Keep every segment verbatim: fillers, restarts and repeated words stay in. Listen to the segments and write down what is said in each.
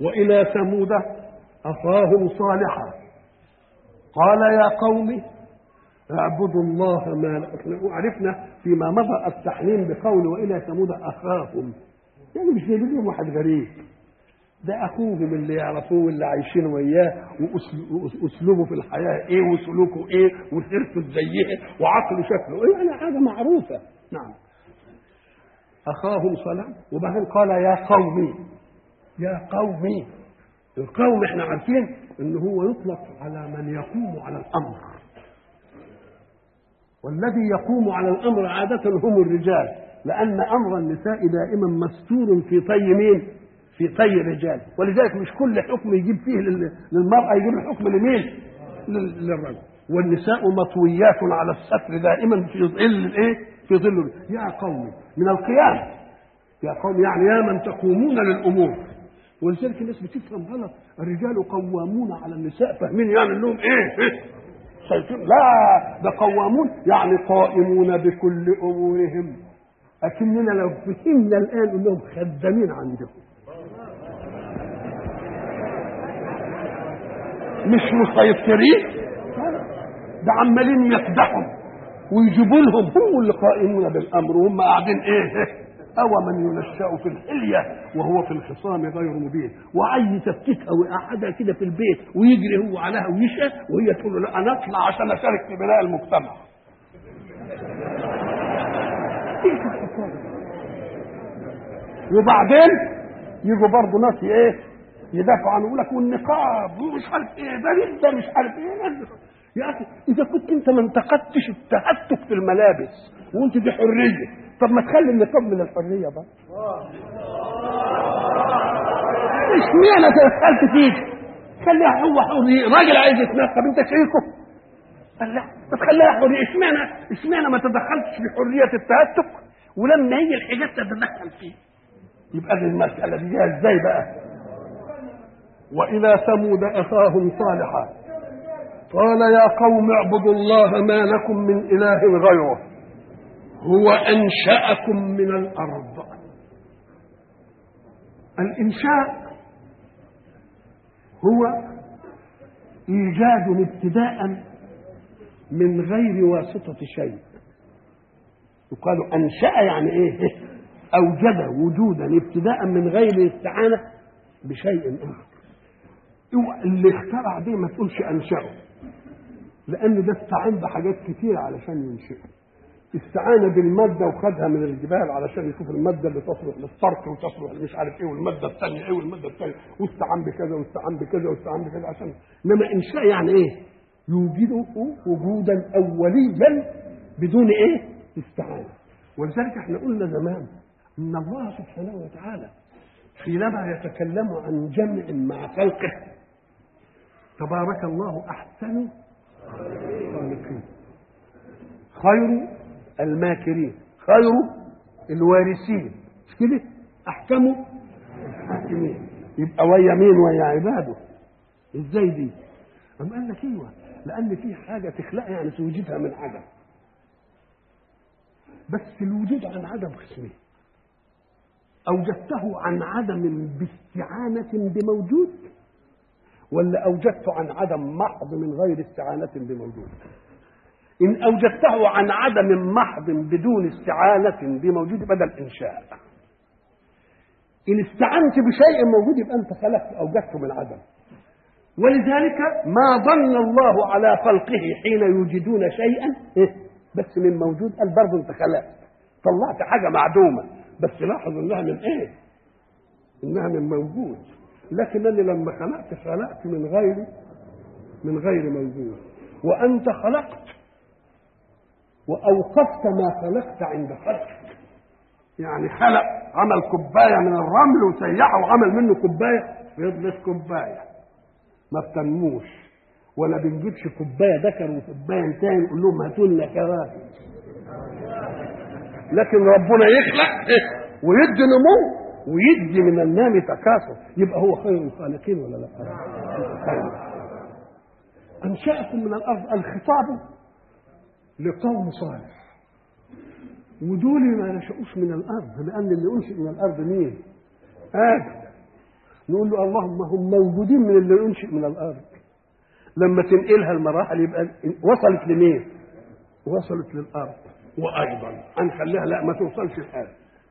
وإلى ثمود أخاهم صالحا قال يا قوم اعبدوا الله ما عرفنا فيما مضى التحليل بقول وإلى ثمود أخاهم، يعني مش جايبين واحد غريب، ده أخوهم اللي يعرفوه واللي عايشين وياه وأسلوبه في الحياة إيه وسلوكه إيه وسيرته زيه وعقله شكله إيه، يعني حاجة معروفة. نعم أخاهم صالح، وبعدين قال يا قومي يا قومي. القوم احنا عارفين ان هو يطلق على من يقوم على الامر، والذي يقوم على الامر عاده هم الرجال، لان امر النساء دائما مستور في طي مين؟ في طي الرجال، ولذلك مش كل حكم يجيب فيه للمراه يجيب الحكم لمين؟ للرجل. والنساء مطويات على الستر دائما في ظل الايه؟ في ظل يا قوم من القيام، يا قوم يعني يا من تقومون للامور. ولذلك الناس بتفهم غلط، الرجال قوامون على النساء، فاهمين يعني انهم ايه؟ سيطر. لا، ده قوامون يعني قائمون بكل امورهم، اكننا لو فهمنا الان انهم خدامين عندهم، مش مسيطرين، ده عمالين يقدحوا ويجيبوا لهم، هم اللي قائمون بالامر وهم قاعدين ايه؟ أو من ينشأ في الحلية وهو في الخصام غير مبين، وعايز يثبتها ويقعدها كده في البيت ويجري هو عليها ويشقى وهي تقول له لا أنا أطلع عشان أشارك في بناء المجتمع. وبعدين يجوا برضه ناس ايه؟ يدافعوا عنه يقول لك والنقاب ومش عارف ايه ده ده مش عارف ايه. يا اخي اذا كنت انت ما انتقدتش التهتك في الملابس وانت دي حريه، طب ما تخلي النقاب من الحريه بقى. اشمعنى دخلت فيك؟ خليها هو حريه، راجل عايز يتنقب انت شايفه؟ قال لا ما تخليها حريه، اشمعنى اشمعنى ما تدخلتش في حريه التهتك ولما يجي الحجاب تتدخل فيه؟ يبقى المساله دي ازاي بقى؟ والى ثمود اخاهم صالحا قال يا قوم اعبدوا الله ما لكم من اله غيره هو انشاكم من الارض. الانشاء هو ايجاد ابتداء من غير واسطه شيء، يقال انشا يعني ايه؟ اوجد وجودا ابتداء من غير استعانه بشيء اخر. اللي اخترع دي ما تقولش انشأه، لان ده استعان بحاجات كتير علشان ينشئه. استعان بالماده وخدها من الجبال علشان يشوف الماده اللي تصلح للصرف وتصلح مش عارف ايه، والماده الثانيه ايه والماده الثانيه، واستعان بكذا واستعان بكذا واستعان بكذا عشان. انما انشاء يعني ايه؟ يوجده وجودا اوليا بدون ايه؟ استعانه. ولذلك احنا قلنا زمان ان الله سبحانه وتعالى حينما يتكلم عن جمع مع خلقه تبارك الله احسن الخالقين، خير الماكرين، خير الوارثين، مش كده؟ احكم الحاكمين. يبقى ويا مين؟ ويا عباده. ازاي دي؟ أم قال لك ايوه، لان في حاجه تخلق يعني توجدها من عدم، بس الوجود عن عدم قسمين، اوجدته عن عدم باستعانه بموجود، ولا اوجدته عن عدم محض من غير استعانه بموجود. ان اوجدته عن عدم محض بدون استعانه بموجود بدل انشاء. ان استعنت بشيء موجود يبقى انت خلقت اوجدته من عدم. ولذلك ما ظن الله على خلقه حين يوجدون شيئا بس من موجود، قال برضه انت خلقت طلعت حاجه معدومه، بس لاحظ انها من ايه؟ انها من موجود. لكنني لما خلقت خلقت من غير من غير موجود، وانت خلقت واوقفت ما خلقت عند خلقك. يعني خلق عمل كوبايه من الرمل وسيحه وعمل منه كوبايه، فضلت كوبايه ما بتنموش، ولا بنجيبش كوبايه ذكر وكوبايه تاني نقول لهم هاتوا لنا كواكب. لكن ربنا يخلق ويدي نمو ويدي من النام تكاثر، يبقى هو خير الخالقين ولا لا؟ انشأكم من الارض، الخطاب لقوم صالح، ودول ما نشأوش من الارض، لان اللي انشئ من الارض مين؟ ادم. نقول له اللهم هم موجودين من اللي ينشئ من الارض. لما تنقلها المراحل يبقى وصلت لمين؟ وصلت للارض. وايضا هنخليها لا ما توصلش لحاجه.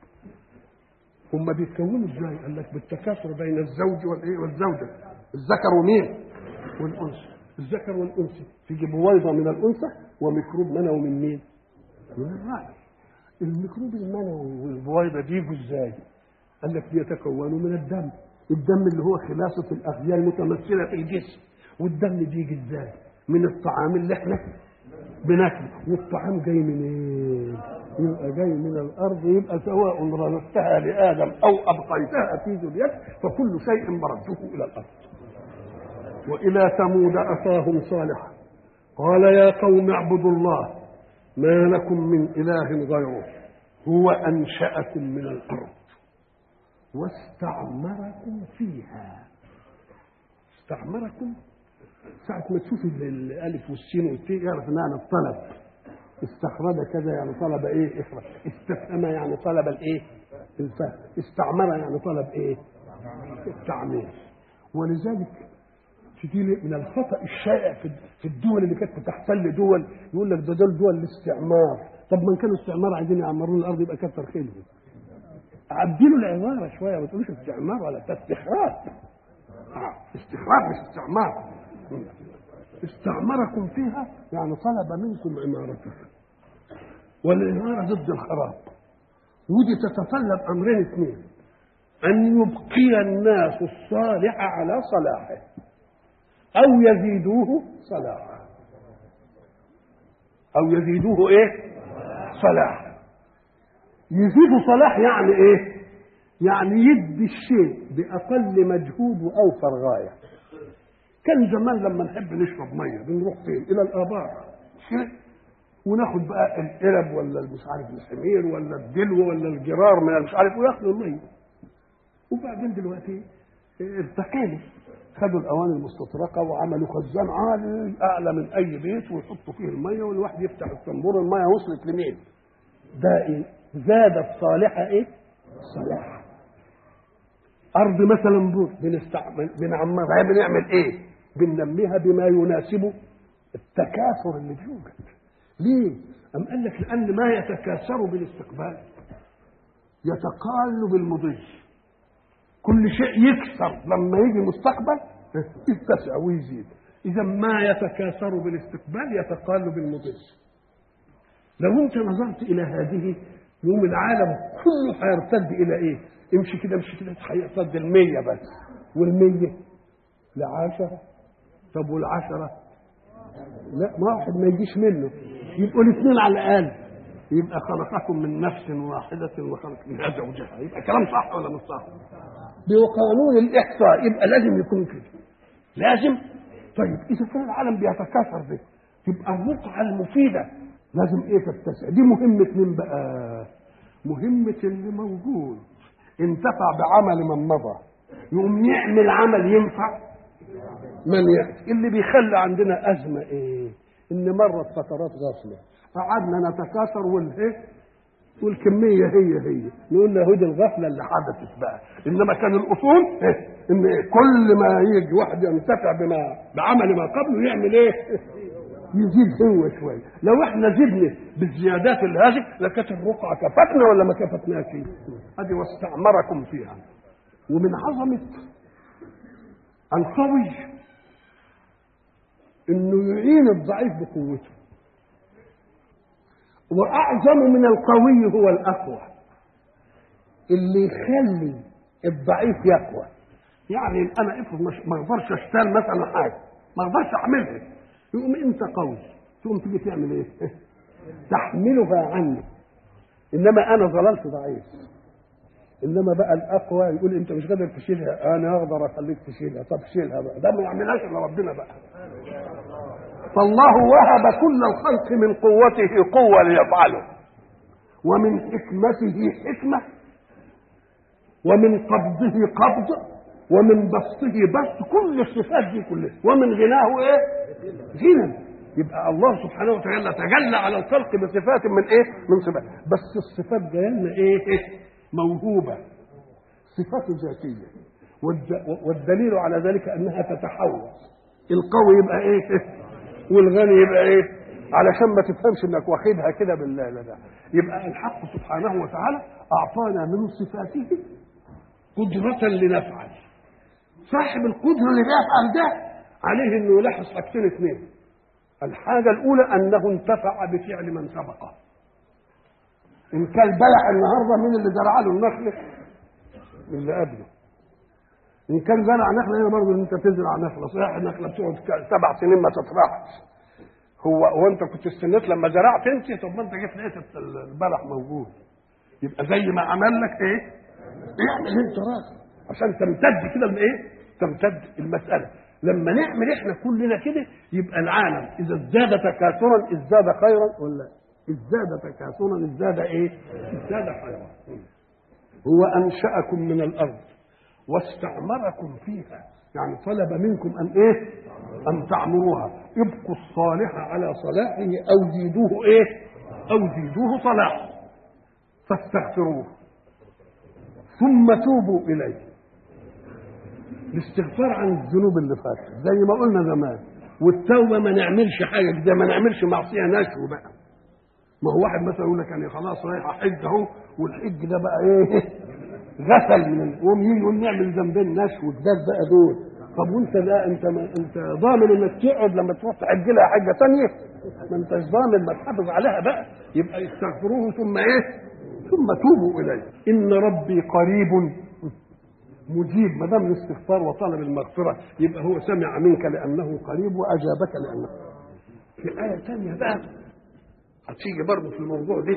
هم بيتكونوا ازاي؟ قال لك بالتكاثر بين الزوج والايه والزوجه، الذكر ومين؟ والانثى. الذكر والانثى تيجي بويضه من الانثى وميكروب منوي من مين؟ من الراجل. الميكروب المنوي والبويضه دي يجوا ازاي؟ قال لك بيتكونوا من الدم. الدم اللي هو خلاصه الاغذيه المتمثله في الجسم. والدم بيجي ازاي؟ من الطعام اللي احنا بناكله. والطعام جاي منين؟ يبقى جاي من الارض. يبقى سواء رددتها لادم او ابقيتها في ذريته فكل شيء مرده الى الارض. والى ثمود اخاهم صالحا قال يا قوم اعبدوا الله ما لكم من اله غيره هو انشاكم من الارض واستعمركم فيها. استعمركم ساعة ما تشوف الالف والسين والتاء يعرف انها الطلب. استخرج كذا يعني طلب ايه؟ اخرج. استفهم يعني طلب الايه؟ الفهم. استعمر يعني طلب ايه؟ التعمير. ولذلك تجي من الخطا الشائع في الدول اللي كانت بتحتل دول يقول لك ده دول دول الاستعمار. طب ما كانوا استعمار عايزين يعمرون الارض يبقى كتر خيرهم. عدلوا العباره شويه ما تقولوش استعمار ولا استخراج. استخراج مش استعمار. استعمركم فيها يعني طلب منكم عمارتها. والعمارة ضد الخراب. ودي تتطلب أمرين اثنين: أن يبقي الناس الصالح على صلاحه أو يزيدوه صلاحا. أو يزيدوه إيه؟ صلاح. يزيدوا صلاح يعني إيه؟ يعني يدي الشيء بأقل مجهود وأوفر غاية. كان زمان لما نحب نشرب ميه بنروح فين؟ الى الابار وناخد بقى القرب ولا مش عارف الحمير ولا الدلو ولا الجرار من مش عارف وياخدوا الميه. وبعدين دلوقتي ارتقينا خدوا الاواني المستطرقه وعملوا خزان عالي اعلى من اي بيت ويحطوا فيه الميه والواحد يفتح الصنبور الميه وصلت لمين؟ ده ايه؟ زاد الصالحه ايه؟ صلاح. ارض مثلا بور بنستعمل بنعمرها بنعمل ايه؟ بننميها بما يناسب التكاثر اللي بيوجد. ليه؟ أم قال لك لأن ما يتكاثر بالاستقبال يتقال بالمضي. كل شيء يكثر لما يجي مستقبل يتسع ويزيد. إذا ما يتكاثر بالاستقبال يتقال بالمضي. لو أنت نظرت إلى هذه يوم العالم كله هيرتد إلى إيه؟ امشي كده امشي كده هيرتد المية بس. والمية لعشرة. طب والعشرة لا ما واحد ما يجيش منه يبقوا الاثنين على الاقل. يبقى خلقكم من نفس واحده وخلق منها زوجها. يبقى كلام صح ولا مش صح؟ بقانون الاحصاء يبقى لازم يكون كده. لازم. طيب اذا كان العالم بيتكاثر به تبقى الرقعه المفيده لازم ايه تتسع. دي مهمه مين بقى؟ مهمه اللي موجود انتفع بعمل من مضى يقوم يعمل عمل ينفع من يأتي. اللي بيخلي عندنا أزمة إيه؟ إن مرت فترات غفلة قعدنا نتكاثر والإيه؟ والكمية هي هي نقول له هدي الغفلة اللي حدثت بقى. إنما كان الأصول إيه؟ إن إيه؟ كل ما يجي واحد ينتفع بما بعمل ما قبله يعمل إيه؟ يزيد هو شوية. لو إحنا زدنا بالزيادات هذه لكانت الرقعة كفتنا ولا ما كفتناش؟ هذه واستعمركم فيها. ومن عظمة القوي انه يعين الضعيف بقوته. واعظم من القوي هو الاقوى اللي يخلي الضعيف يقوى. يعني انا افرض ما اقدرش اشتغل مثلا حاجه ما اقدرش اعملها يقوم انت قوي تقوم تيجي تعمل ايه؟ تحملها عني. انما انا ظللت ضعيف. انما بقى الاقوى يقول انت مش قادر تشيلها انا اقدر اخليك تشيلها. طب شيلها بقى. ده ما يعملهاش الا ربنا بقى. فالله وهب كل الخلق من قوته قوه ليفعله ومن حكمته حكمه ومن قبضه قبض ومن بسطه بسط. كل الصفات دي كلها ومن غناه ايه؟ غنى. يبقى الله سبحانه وتعالى تجلى على الخلق بصفات من ايه؟ من صفات. بس الصفات جايه لنا ايه؟ موهوبه. صفات ذاتيه والدليل على ذلك انها تتحول، القوي يبقى ايه والغني يبقى ايه، علشان ما تفهمش انك واخدها كده بالله. لا لا، يبقى الحق سبحانه وتعالى اعطانا من صفاته قدرة لنفعل. صاحب القدرة اللي بيفعل ده عليه انه يلاحظ حاجتين اثنين. الحاجة الاولى انه انتفع بفعل من سبقه. ان كان بلع النهارده مين اللي زرع له النخل؟ اللي قبله. ان كان زرع نخله هنا برضه انت تزرع نخله، صحيح النخله بتقعد سبع سنين ما تطرحش. هو هو انت كنت استنيت لما زرعت انت؟ طب ما انت جيت لقيت البلح موجود. يبقى زي ما عمل لك ايه؟ اعمل انت راسك عشان تمتد كده الايه؟ تمتد المساله. لما نعمل احنا كلنا كده يبقى العالم اذا ازداد تكاثرا ازداد خيرا، ولا ازداد تكاثرا ازداد ايه؟ ازداد خيرا. هو انشأكم من الارض واستعمركم فيها، يعني طلب منكم ان ايه؟ ان تعمروها. ابقوا الصالح على صلاحه او زيدوه ايه؟ او زيدوه صلاحا فاستغفروه ثم توبوا اليه. الاستغفار عن الذنوب اللي فاتت زي ما قلنا زمان، والتوبه ما نعملش حاجه كده، ما نعملش معصيه نشو بقى. ما هو واحد مثلا يقول لك انا خلاص رايح احج اهو، والحج ده بقى ايه؟ غسل من يقوم يجي يقول نعمل ذنبين نشو والدال بقى دول. طب وانت لا انت ما انت ضامن انك تقعد لما تروح تحج لها حاجه ثانيه؟ ما انتش ضامن، ما تحافظ عليها بقى. يبقى استغفروه ثم ايه؟ ثم توبوا اليه. ان ربي قريب مجيب. ما دام الاستغفار وطلب المغفره يبقى هو سمع منك لانه قريب واجابك لانه. في ايه ثانيه بقى هتيجي برضه في الموضوع ده،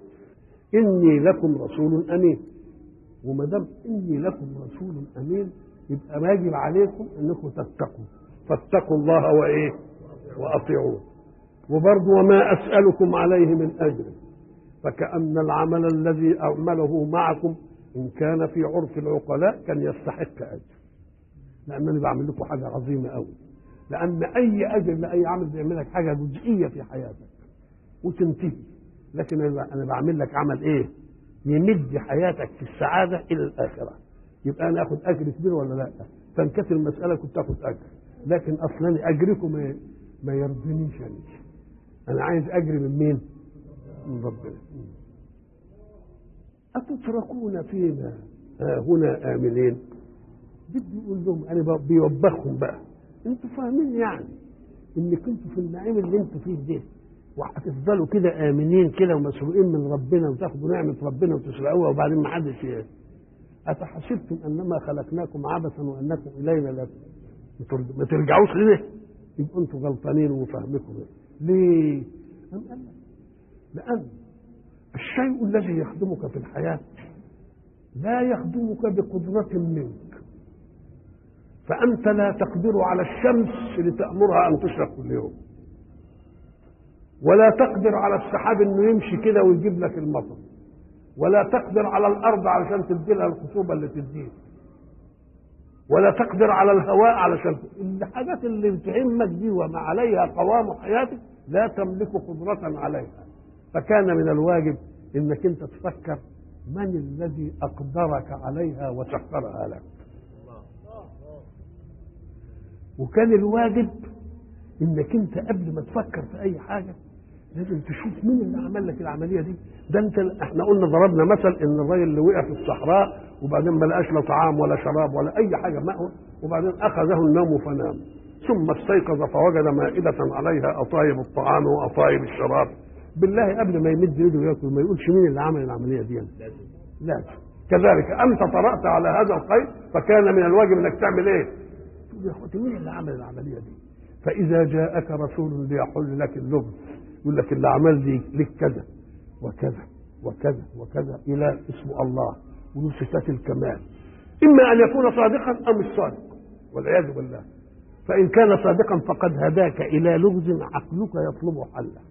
اني لكم رسول امين. وما دام اني لكم رسول امين يبقى واجب عليكم انكم تتقوا، فاتقوا الله وايه؟ واطيعوه. وبرضه وما اسالكم عليه من اجر، فكأن العمل الذي اعمله معكم ان كان في عرف العقلاء كان يستحق اجر، لانني بعمل لكم حاجه عظيمه قوي. لان اي اجر لاي عمل بيعمل لك حاجه جزئيه في حياتك وتنتهي، لكن انا بعمل لك عمل ايه؟ يمد حياتك في السعاده الى الاخره. يبقى انا اخد اجر كبير ولا لا؟ تنكسر المساله كنت اخد اجر، لكن اصلا اجركم ما ما يرضينيش انا. انا عايز اجر من مين؟ من ربنا. اتتركون فيما هنا امنين. بدي يقول لهم انا بيوبخهم بقى، انتوا فاهمين يعني انك انتوا في النعيم اللي انتوا فيه ده وهتفضلوا كده امنين كده ومسروقين من ربنا وتاخدوا نعمه ربنا وتسرقوها وبعدين ما حدش ايه؟ اتحسبتم انما خلقناكم عبثا وانكم الينا لا ما ترجعوش ليه؟ يبقوا انتوا غلطانين وفهمكم ليه؟ لان الشيء الذي يخدمك في الحياه لا يخدمك بقدره منك، فانت لا تقدر على الشمس لتامرها ان تشرق كل يوم، ولا تقدر على السحاب انه يمشي كده ويجيب لك المطر، ولا تقدر على الارض علشان تدي لها الخصوبه اللي تديها، ولا تقدر على الهواء علشان الحاجات اللي بتهمك دي وما عليها قوام حياتك لا تملك قدره عليها. فكان من الواجب انك انت تفكر من الذي اقدرك عليها وسخرها لك. وكان الواجب انك انت قبل ما تفكر في اي حاجه لازم تشوف مين اللي عمل لك العمليه دي. ده انت احنا قلنا ضربنا مثل ان الراجل اللي وقع في الصحراء وبعدين ما لقاش لا طعام ولا شراب ولا اي حاجه مأوى، وبعدين اخذه النوم فنام، ثم استيقظ فوجد مائده عليها اطايب الطعام واطايب الشراب. بالله قبل ما يمد يده وياكل ما يقولش مين اللي عمل العمليه دي؟ لازم. كذلك انت طرأت على هذا الخير فكان من الواجب انك تعمل ايه؟ تقول يا اخوتي مين اللي عمل العمليه دي؟ فاذا جاءك رسول ليحل لك اللغز يقول لك اللي عمل لي لك كذا وكذا وكذا وكذا الى اسم الله وله صفات الكمال، اما ان يكون صادقا او مش صادق والعياذ بالله. فان كان صادقا فقد هداك الى لغز عقلك يطلب حله،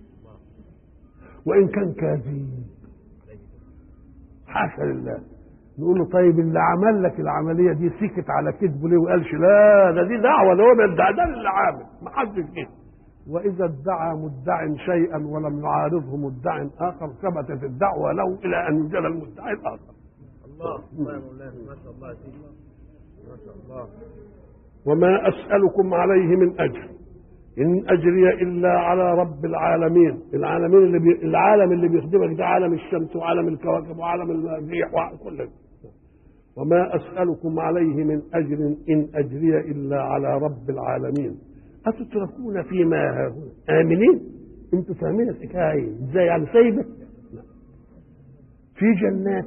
وان كان كاذب حاشا لله نقول له طيب اللي عمل لك العمليه دي سكت على كذبه ليه وقالش لا ده دي دعوه ده هو بيدعي ده اللي عامل ما حدش كده. واذا ادعى مدع شيئا ولم يعارضه مدع اخر ثبتت الدعوه له الى ان يجل المدعي الاخر. الله الله يا مولانا ما شاء الله يا سيدنا. وما أسألكم عليه من أجر إن أجري إلا على رب العالمين. العالمين اللي بي... العالم اللي بيخدمك ده عالم الشمس وعالم الكواكب وعالم الريح وكل ده. وما أسألكم عليه من أجر إن أجري إلا على رب العالمين. أتتركون فيما هاهنا آمنين؟ أنتوا فاهمين الحكاية إزاي؟ يعني سايبة في جنات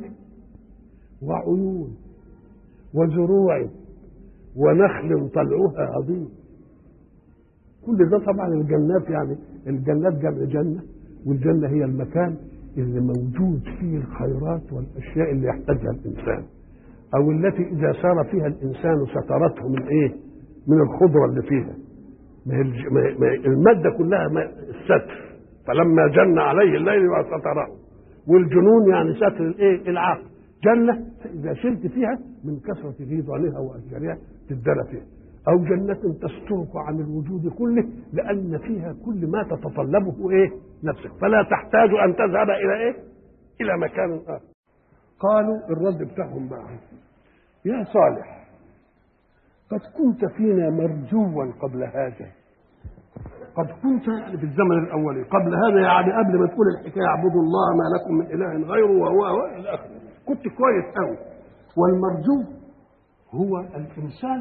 وعيون وزروع ونخل طلعها عظيم. كل ده طبعا الجنات، يعني الجنات جمع جنة، والجنة هي المكان اللي موجود فيه الخيرات والأشياء اللي يحتاجها الإنسان، أو التي إذا سار فيها الإنسان سترته من إيه؟ من الخضرة اللي فيها. ما المادة كلها الستر، فلما جن عليه الليل وستره، والجنون يعني ستر الإيه؟ العقل. جنة إذا سرت فيها من كثرة غيضانها وأشجارها تدرى فيها. أو جنة تسترك عن الوجود كله لأن فيها كل ما تتطلبه إيه؟ نفسك، فلا تحتاج أن تذهب إلى إيه؟ إلى مكان آخر. قالوا الرد بتاعهم بقى: يا صالح قد كنت فينا مرجوا قبل هذا. قد كنت يعني في الزمن الأولي، قبل هذا يعني قبل ما تقول الحكاية اعبدوا الله ما لكم من إله غيره وهو إلى آخره، كنت كويس قوي. والمرجو هو الإنسان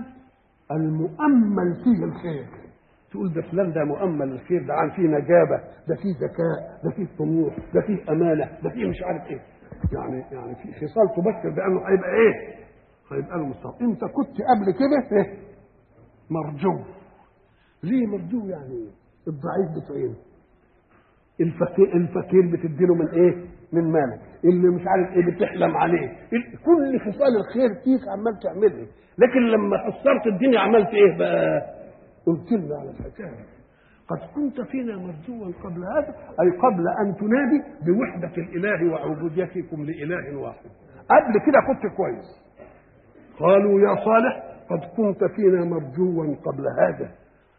المؤمل فيه الخير، تقول ده فلان ده مؤمل الخير، ده عن فيه نجابة، ده فيه ذكاء، ده فيه طموح، ده فيه أمانة، ده فيه مش عارف إيه، يعني يعني في خصال تبشر بأنه هيبقى إيه؟ هيبقى له مستقبل. أنت كنت قبل كده إيه؟ مرجو. ليه مرجو؟ يعني الضعيف بتعينه، الفقير الفقير بتديله من ايه؟ من مالك، اللي مش عارف ايه بتحلم عليه، كل خصال الخير فيك عمال تعملها. لكن لما حصرت الدنيا عملت ايه بقى؟ قلت لنا على الحكايه: قد كنت فينا مرجوا قبل هذا، اي قبل ان تنادي بوحده الاله وعبوديتكم لاله واحد. قبل كده كنت كويس. قالوا يا صالح قد كنت فينا مرجوا قبل هذا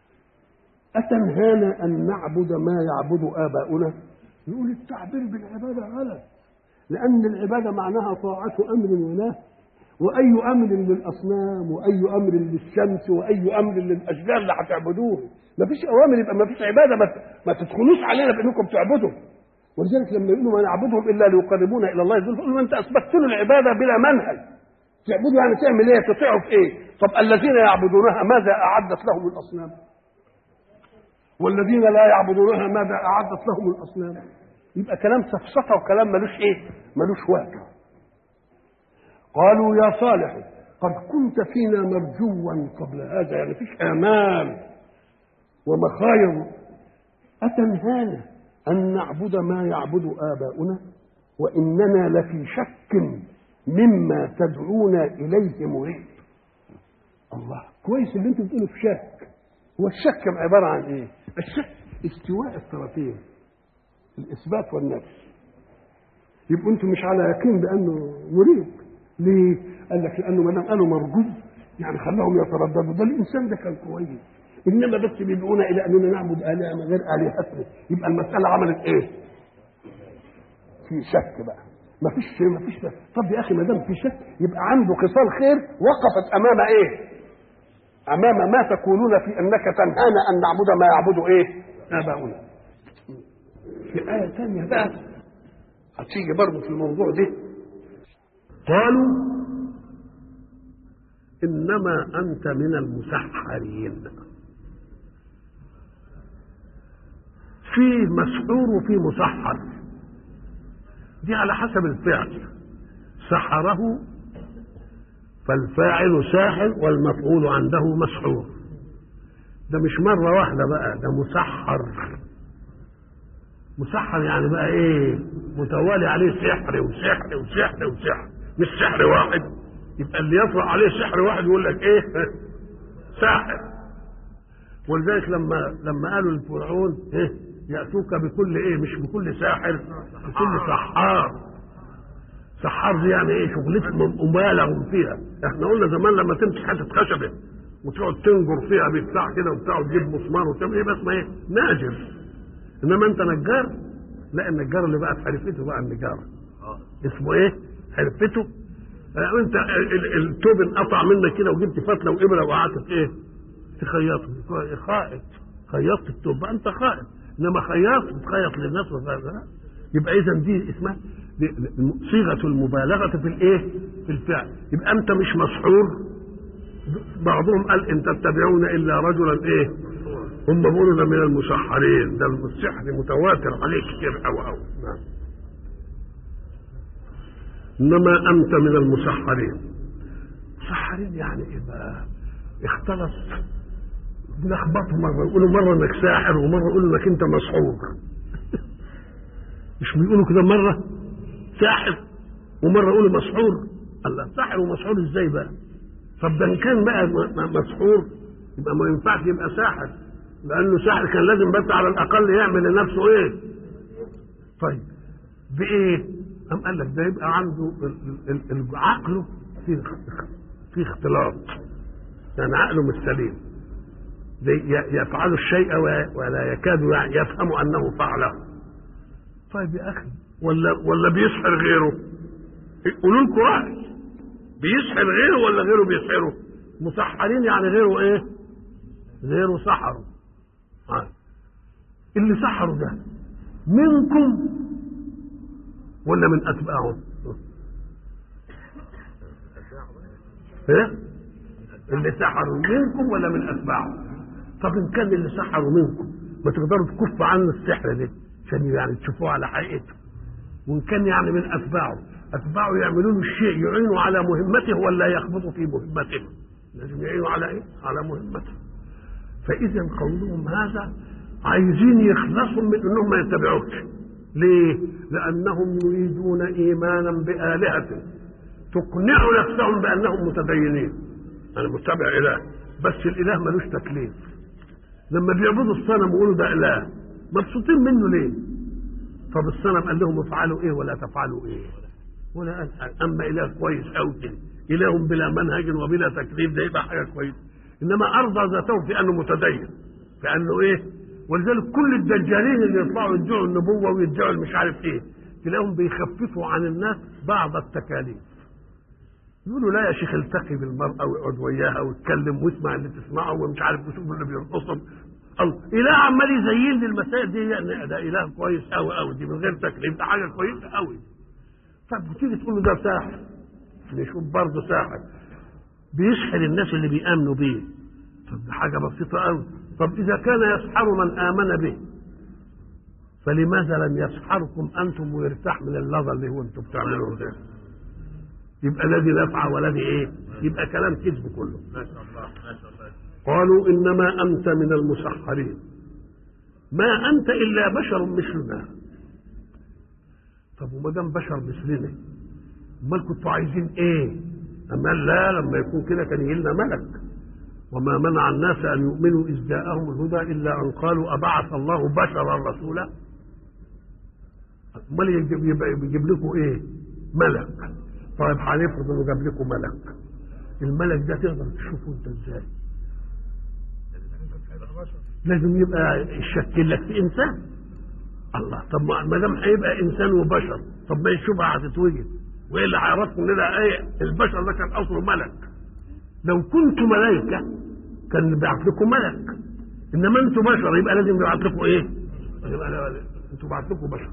أتنهانا أن نعبد ما يعبد آباؤنا؟ نقول التعبير بالعبادة غلط، لأن العبادة معناها طاعة أمر ونهي، وأي أمر للأصنام وأي أمر للشمس وأي أمر للأشجار اللي هتعبدوه. ما فيش أوامر يبقى ما فيش عبادة، ما تدخلوش علينا بأنكم تعبدوا. ولذلك لما يقولوا ما نعبدهم إلا ليقربونا إلى الله، يقولوا ما أنت أثبتت له العبادة بلا منهج. تعبدوا يعني تعمل إيه؟ تطيعوا في إيه؟ طب الذين يعبدونها ماذا أعدت لهم الأصنام؟ والذين لا يعبدونها ماذا أعدت لهم الأصنام؟ يبقى كلام سفسطة وكلام ملوش إيه؟ ملوش واقع. قالوا يا صالح قد كنت فينا مرجوا قبل هذا، يعني فيش آمال ومخاير. أتنهانا أن نعبد ما يعبد آباؤنا وإننا لفي شك مما تدعونا إليه مريب. الله كويس اللي انتوا بتقولوا في شك. هو الشك عبارة عن ايه؟ الشك استواء الطرفين، الإثبات والنفي. يبقوا انتوا مش على يقين بأنه مريب. ليه؟ قال لك لأنه ما دام قالوا مرجو يعني خلاهم يترددوا، ده الإنسان ده كان كويس، إنما بس بيدعونا إلى أننا نعبد آلهة من غير آلهتنا، يبقى المسألة عملت إيه؟ في شك بقى. ما فيش ما فيش طب يا أخي ما دام في شك يبقى عنده خصال خير وقفت أمام إيه؟ أمام ما تقولون في أنك تنهانا أن نعبد ما يعبد إيه؟ آباؤنا. في آية ثانية بقى هتيجي برضه في الموضوع ده، قالوا إنما أنت من المسحرين. فيه مسحور وفيه مسحر، دي على حسب الفعل. سحره فالفاعل ساحر والمفعول عنده مسحور. ده مش مرة واحدة بقى، ده مسحر. مسحر يعني بقى ايه؟ متوالي عليه سحر وسحر وسحر وسحر، مش سحر واحد. يبقى اللي يطرأ عليه سحر واحد يقول لك ايه؟ ساحر. ولذلك لما لما قالوا لفرعون ايه؟ يأتوك بكل ايه؟ مش بكل ساحر، بكل سحار. سحار دي يعني ايه؟ شغلتهم مبالغ فيها. احنا قلنا زمان لما تمسك حته خشبه وتقعد تنجر فيها بتاع كده وبتاع وتجيب مسمار وتعمل ايه بس ما ايه؟ ناجر. انما انت نجار، لا النجار اللي بقى في حرفته بقى النجاره. اسمه ايه؟ حرفته انت التوب انقطع منك كده وجبت فتله وابره وقعدت ايه تخيطه خائط خيطت التوب انت خائط انما خياط بتخيط للناس يبقى اذا دي اسمها صيغه المبالغه في الايه في الفعل. يبقى انت مش مسحور. بعضهم قال ان تتبعون الا رجلا ايه هم بيقولوا ده من المسحرين ده السحر متواتر عليه كتير او او نعم. انما انت من المسحرين. مسحرين يعني ايه بقى؟ اختلط بنخبطه مره يقولوا مره انك ساحر ومره يقولوا انك انت مسحور. مش بيقولوا كده مره ساحر ومره يقولوا مسحور. الله ساحر ومسحور ازاي بقى؟ طب ده ان كان بقى مسحور يبقى ما ينفعش يبقى ساحر لانه ساحر كان لازم بس على الاقل يعمل لنفسه ايه؟ طيب بايه؟ قام قال لك ده يبقى عنده عقله في في اختلاط يعني عقله مش سليم يفعل الشيء ولا يكاد يفهم انه فعله. طيب يا اخي ولا ولا بيسحر غيره؟ قولوا لكم راي بيسحر غيره ولا غيره بيسحره؟ مسحرين يعني غيره ايه؟ غيره سحره. آه. اللي سحره ده منكم ولا من اتباعهم؟ ايه؟ اللي سحروا منكم ولا من اتباعهم؟ طب ان كان اللي سحروا منكم ما تقدروا تكفوا عنه السحر ده عشان يعني تشوفوه على حقيقته. وان كان يعني من اتباعه اتباعه يعملوا له الشيء يعينوا على مهمته ولا يخبطوا في مهمته؟ لازم يعينوا على ايه؟ على مهمته. فاذا قولهم هذا عايزين يخلصوا من انهم ما يتبعوش. ليه؟ لانهم يريدون ايمانا بالهه تقنع نفسهم بانهم متدينين. انا متبع اله بس الاله ملوش تكليف. لما بيعبدوا الصنم ويقولوا ده اله مبسوطين منه ليه؟ طب الصنم قال لهم افعلوا ايه ولا تفعلوا ايه؟ ولا قال اما اله كويس قوي كده اله بلا منهج وبلا تكليف ده يبقى حاجه كويسه. انما ارضى ذاته في انه متدين في انه ايه؟ ولذلك كل الدجالين اللي يطلعوا يدعوا النبوه ويدعوا مش عارف ايه تلاقيهم بيخففوا عن الناس بعض التكاليف. يقولوا لا يا شيخ التقي بالمرأة ويقعد وياها ويتكلم ويسمع اللي تسمعه ومش عارف ويشوف اللي بيرقصهم. الله إله عمال يزين لي المسائل دي يعني ده إله كويس قوي قوي دي من غير تكليف ده حاجة كويسة قوي. طب وتيجي تقول له ده ساحر نشوف برضه ساحر بيسحر الناس اللي بيآمنوا بيه. طب دي حاجة بسيطة قوي. طب إذا كان يسحر من آمن به فلماذا لم يسحركم أنتم ويرتاح من اللظى اللي هو أنتم بتعملوه ده؟ يبقى الذي نفع والذي ايه؟ يبقى كلام كذب كله. قالوا انما انت من المسحرين ما انت الا بشر مثلنا. طب وما دام بشر مثلنا امال كنتوا عايزين ايه؟ اما لا لما يكون كده كان يجي لنا ملك. وما منع الناس ان يؤمنوا اذ جاءهم الهدى الا ان قالوا ابعث الله بشرا رسولا. امال يجيب لكم ايه؟ ملك. طيب هنفرض انه جاب لكم ملك. الملك ده تقدر تشوفه انت ازاي؟ لازم يبقى يشكل لك في انسان. الله طب ما دام هيبقى انسان وبشر طب ما يشوفها هتتوجد وايه اللي هيعرفكم ان ده ايه؟ البشر ده كان اصله ملك. لو كنتوا ملائكه كان بيبعت لكم ملك. انما انتوا بشر يبقى لازم يبعت لكم ايه؟ يبقى انتوا بعت لكم بشر.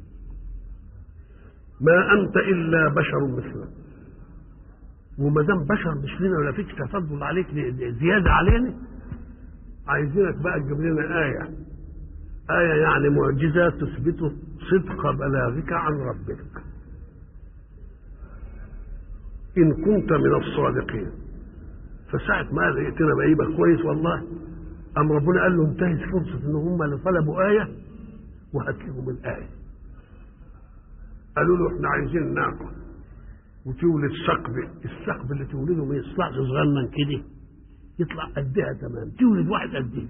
ما انت الا بشر مثلنا. وما دام بشر مثلنا ولا فيك تفضل عليك زياده علينا عايزينك بقى تجيب لنا ايه. ايه يعني معجزه تثبت صدق بلاغك عن ربك ان كنت من الصادقين. فساعه ما لقيتنا بقى يبقى كويس والله ام ربنا قال له انتهت فرصه ان هم اللي طلبوا ايه وهات لهم الايه. قالوا له احنا عايزين ناقه وتولد ثقب. الثقب اللي تولده ما يطلعش صغنن كده يطلع قدها تمام تولد واحد قدها.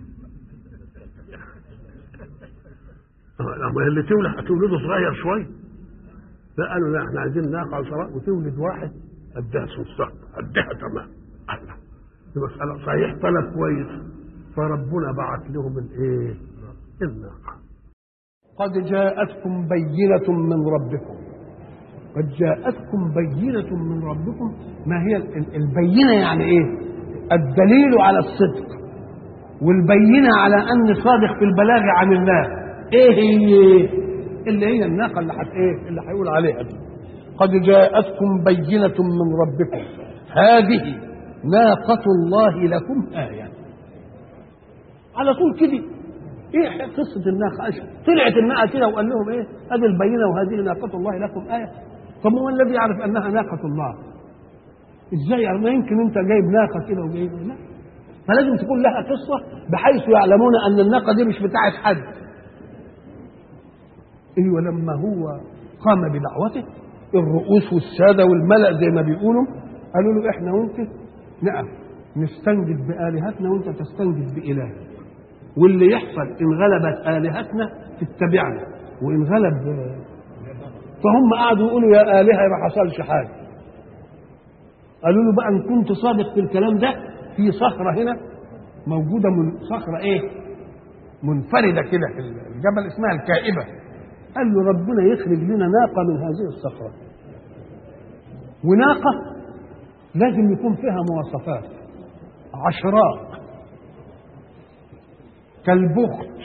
اما اللي تولد هتولده صغير شويه. لا قالوا لا احنا عايزين ناقه صغيره وتولد واحد قدها اسمه الثقب قدها تمام. الله دي مساله صحيح طلب كويس. فربنا بعت لهم الايه؟ الناقه. قد جاءتكم بينة من ربكم قد جاءتكم بينة من ربكم. ما هي البينة؟ يعني ايه؟ الدليل على الصدق، والبينة على أن صادق في البلاغ عن الله. ايه هي؟ اللي هي الناقة اللي حت ايه اللي هيقول عليها دي. قد جاءتكم بينة من ربكم هذه ناقة الله لكم آية. على طول كده. ايه قصة الناقة؟ طلعت الناقة كده وقال لهم ايه؟ هذه البينة وهذه ناقة الله لكم آية. طب هو الذي يعرف أنها ناقة الله ازاي؟ يعني ما يمكن انت جايب ناقة كده وجايب لا، فلازم تكون لها قصة بحيث يعلمون أن الناقة دي مش بتاعت حد. إيه ولما هو قام بدعوته الرؤوس والسادة والملأ زي ما بيقولوا قالوا له احنا وانت نعم نستنجد بآلهتنا وانت تستنجد بإله، واللي يحصل إن غلبت آلهتنا تتبعنا وإن غلب. فهم قعدوا يقولوا يا آلهة ما حصلش حاجة. قالوا له بقى إن كنت صادق في الكلام ده في صخرة هنا موجودة، من صخرة ايه منفردة كده في الجبل اسمها الكائبة. قال له ربنا يخرج لنا ناقة من هذه الصخرة، وناقة لازم يكون فيها مواصفات عشراء كالبخت.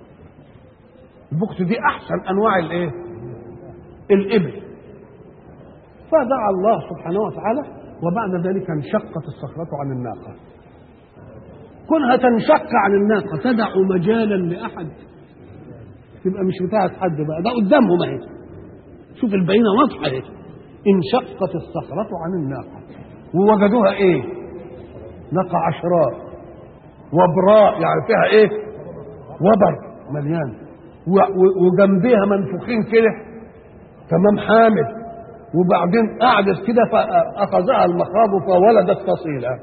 البخت دي أحسن أنواع الإيه؟ الإبل. فدعا الله سبحانه وتعالى وبعد ذلك انشقت الصخرة عن الناقة. كونها تنشق عن الناقة تدع مجالا لأحد؟ تبقى مش بتاعت حد بقى، ده قدامهم اهي. شوف البينة واضحة اهي. انشقت الصخرة عن الناقة ووجدوها ايه؟ ناقة عشراء وبراء، يعني فيها ايه؟ وبر مليان، وجنبيها منفوخين كده تمام حامل. وبعدين قعدت كده فأخذها المخاض فولدت فصيلة.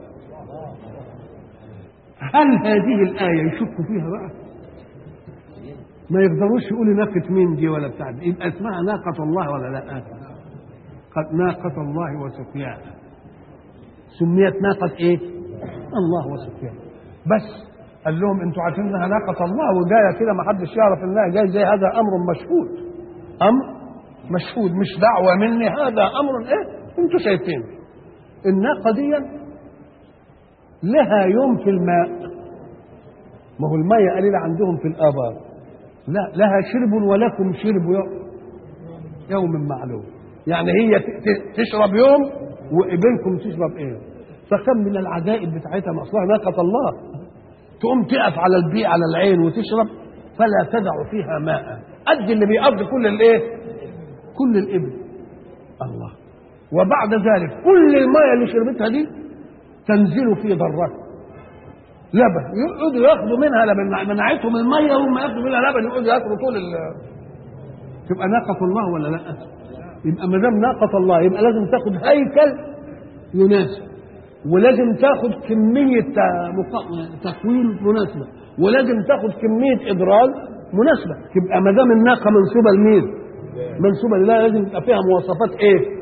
هل هذه الآية يشكوا فيها بقى؟ ما يقدروش يقولوا ناقة مين دي ولا بتاع دي. يبقى اسمها ناقة الله ولا لا؟ قد ناقة الله وسقياها. سميت ناقة ايه؟ الله وسقياها. بس قال لهم انتوا عارفين انها ناقة الله وجايه كده ما حدش يعرف انها جايه زي هذا امر مشهود. امر مشهود مش دعوة مني، هذا امر ايه انتوا شايفين. الناقة دي لها يوم في الماء، ما هو المية قليلة عندهم في الآبار. لا، لها شرب ولكم شرب يوم, يوم معلوم. يعني هي تشرب يوم وابنكم تشرب ايه. فكم من العجائب بتاعتها مصلحة ناقة الله تقوم تقف على البيئة على العين وتشرب فلا تدع فيها ماء قد اللي بيقضي كل الايه كل الابل. الله. وبعد ذلك كل الماء اللي شربتها دي تنزل في ضرتها لبن، يقعدوا ياخدوا منها لبن، منعتهم الميه وهم ياخدوا منها لبن يقعدوا ياكلوا طول ال... تبقى ناقة الله ولا لا؟ يبقى ما دام ناقة الله يبقى لازم تاخد هيكل يناسب، ولازم تاخد كمية تكوين مناسبة، ولازم تاخد كمية إدرار مناسبة. يبقى ما دام الناقة منسوبة لمين؟ منسوبة لله، لازم يبقى فيها مواصفات ايه؟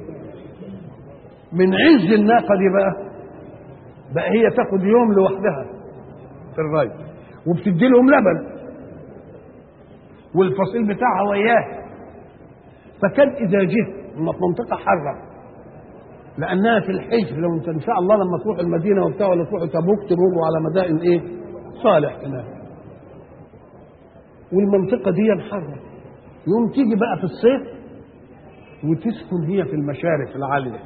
من عز الناقة دي بقى بقى هي تاخد يوم لوحدها في الري وبتدي لهم لبن والفصيل بتاعها وياه. فكان اذا جه في منطقه حاره لانها في الحجر، لو انت ان شاء الله لما تروح المدينه وبتاع ولا تروح تبوك تمروا على مدائن ايه صالح هناك، والمنطقه دي حاره، يوم تيجي بقى في الصيف وتسكن هي في المشارف العاليه،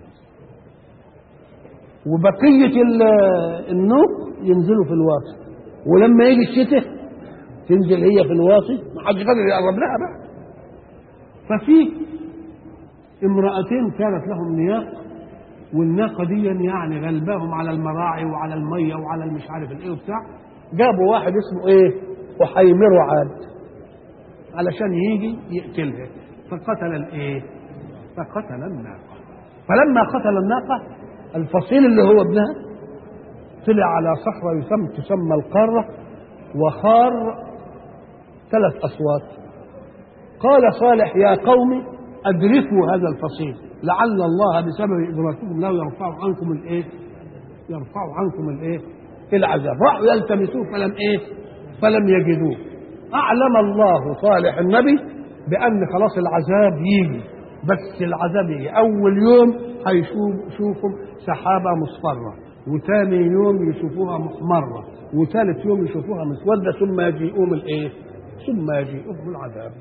وبقيه النوق ينزلوا في الواسط، ولما يجي الشتاء تنزل هي في الواسط، ما حدش قادر يقرب لها بقى. ففي امرأتين كانت لهم نياق، والناقة دي يعني غلباهم على المراعي وعلى المية وعلى المش عارف الايه وبتاع، جابوا واحد اسمه ايه وحيمر عاد علشان يجي يقتلها، فقتل الايه فقتل الناقة. فلما قتل الناقة الفصيل اللي هو ابنها طلع على صخرة يسمى تسمى القارة، وخار ثلاث أصوات. قال صالح يا قوم أدركوا هذا الفصيل لعل الله بسبب إدراككم له يرفع عنكم الإيه؟ يرفع عنكم الإيه؟ العذاب. راحوا يلتمسوه فلم إيه؟ فلم يجدوه. أعلم الله صالح النبي بأن خلاص العذاب يجي، بس العذاب ايه؟ اول يوم هيشوفوا سحابه مصفره، وثاني يوم يشوفوها محمره، وثالث يوم يشوفوها مسوده، ثم يجيئهم الايه؟ ثم يجيئهم العذاب.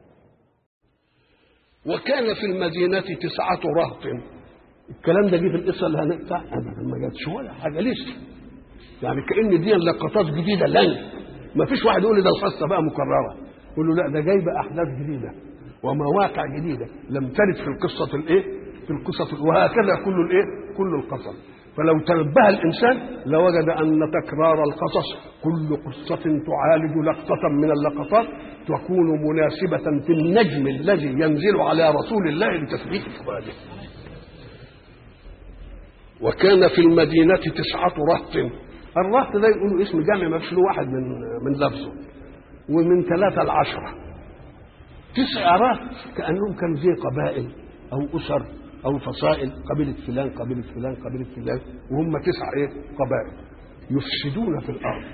وكان في المدينة تسعة رهط. الكلام ده جه في القصه اللي هنقطع ابدا، ما جاتش ولا حاجه لسه، يعني كأن دي لقطات جديده لن ما فيش واحد يقول لي ده القصه بقى مكرره، يقول له لا ده جايبه احداث جديده ومواقع جديده لم ترد في القصه الايه؟ في القصه، وهكذا كل الايه؟ كل القصص. فلو تنبه الانسان لوجد ان تكرار القصص كل قصه تعالج لقطه من اللقطات تكون مناسبه في النجم الذي ينزل على رسول الله لتثبيت فؤاده. وكان في المدينة تسعة رهط. الرهط ده يقولوا اسم جامع ما فيش له واحد من من لفظه، ومن ثلاثة لعشرة. تسع رهط كأنهم كانوا زي قبائل أو أسر أو فصائل، قبيلة فلان قبيلة فلان قبيلة فلان، وهم تسع إيه؟ قبائل يفسدون في الأرض.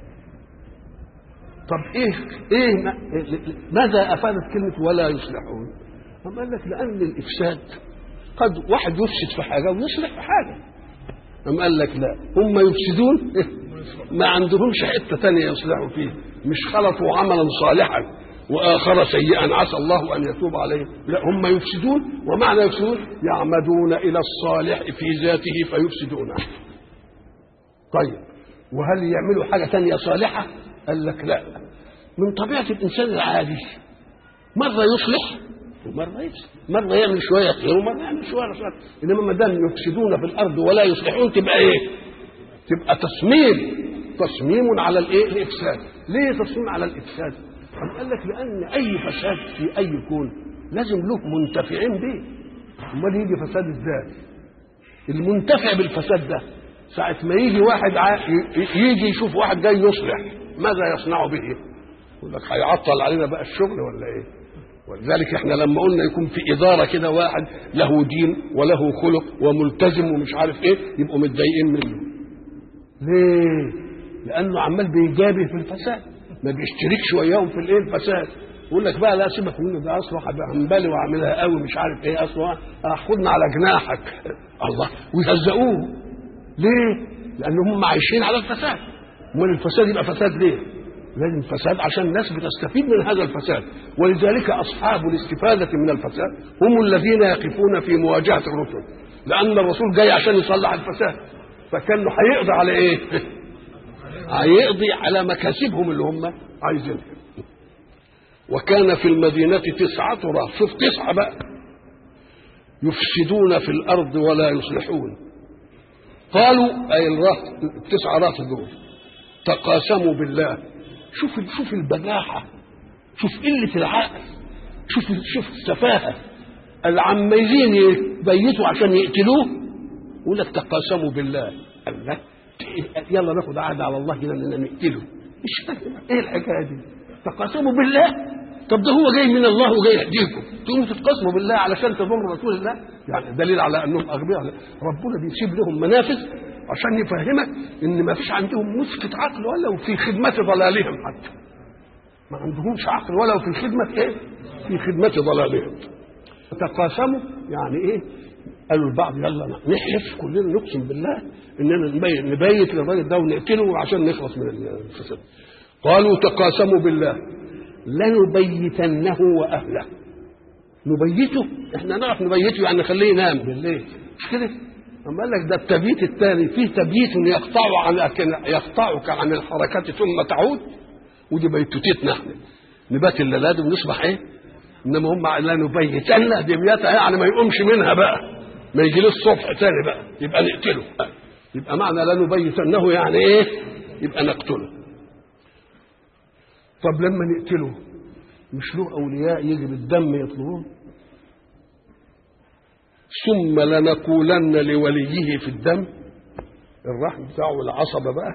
طب إيه إيه ماذا أفادت كلمة ولا يصلحون؟ أم قال لك لأن الإفساد قد واحد يفسد في حاجة ويصلح في حاجة. أم قال لك لا، هم يفسدون ما عندهمش حتة تانية يصلحوا فيه، مش خلطوا عملا صالحا وآخر سيئا عسى الله أن يتوب عليهم، لا هم يفسدون، ومعنى يفسدون يعمدون إلى الصالح في ذاته فيفسدونه. طيب وهل يعملوا حاجة تانية صالحة؟ قال لك لا، من طبيعة الإنسان العادي مرة يصلح ومرة يفسد، مرة يعمل شوية خير ومرة يعمل شوية شر، إنما ما دام يفسدون في الأرض ولا يصلحون تبقى إيه؟ تبقى تصميم تصميم على الإيه؟ الإفساد. ليه تصميم على الإفساد؟ قال لك لأن أي فساد في أي كون لازم له منتفعين به. أمال يجي فساد إزاي؟ المنتفع بالفساد ده ساعة ما يجي واحد ع... يجي يشوف واحد جاي يصلح، ماذا يصنع به؟ يقول لك هيعطل علينا بقى الشغل ولا إيه؟ ولذلك احنا لما قلنا يكون في إدارة كده واحد له دين وله خلق وملتزم ومش عارف ايه، يبقوا متضايقين منه. ليه؟ لأنه عمال بيجابه في الفساد، ما بيشتركش وياهم في الايه؟ الفساد. يقول لك بقى لا سيبك منه، ده اصله هنبالي واعملها قوي مش عارف ايه، اصله هاخدنا على جناحك الله، ويهزقوه. ليه؟ لأن هم عايشين على الفساد. امال الفساد يبقى فساد ليه؟ لازم فساد عشان الناس بتستفيد من هذا الفساد، ولذلك أصحاب الاستفادة من الفساد هم الذين يقفون في مواجهة الرسل، لأن الرسول جاي عشان يصلح الفساد، فكانه هيقضي على إيه؟ هيقضي على مكاسبهم اللي هم عايزينها. وكان في المدينة تسعة رهط، شوف تسعة بقى، يفسدون في الأرض ولا يصلحون. قالوا أي الرهط التسعة رهط دول تقاسموا بالله. شوف شوف البجاحة، شوف قلة العقل، شوف شوف السفاهة. العمالين يبيتوا عشان يقتلوه يقول لك تقاسموا بالله. الله يلا ناخد عهد على الله كده اننا نقتله. مش فاهم ايه الحكايه دي؟ تقاسموا بالله؟ طب ده هو جاي من الله وجاي يهديكم، تقوموا تتقاسموا بالله علشان تضموا رسول الله؟ يعني دليل على انهم اغبياء. ربنا بيسيب لهم منافذ عشان يفهمك ان ما فيش عندهم مسكة عقل ولا في خدمة ضلالهم، حتى ما عندهمش عقل ولا في خدمة ايه؟ في خدمة ضلالهم. تقاسموا يعني ايه؟ قالوا البعض يلا نحلف كلنا نقسم بالله اننا نبيت للراجل ده ونقتله عشان نخلص من الفساد. قالوا تقاسموا بالله لنبيتنه واهله. نبيته؟ احنا نعرف نبيته يعني نخليه ينام بالليل، مش كده؟ أما قال لك ده التبييت الثاني فيه تبييت يقطع عن يقطعك عن الحركات ثم تعود، ودي بيتوتتنا احنا نبات الليلات ونصبح ايه؟ انما هم لا نبيتن دي بيتها يعني ما يقومش منها بقى، ما يجي له الصبح ثاني بقى يبقى نقتله. يبقى معنى لا نبيتنه يعني ايه؟ يبقى نقتله. طب لما نقتله مش له اولياء يجي بالدم يطلبون؟ ثم لنقولن لوليه في الدم، الرحم بتاعه والعصبة بقى،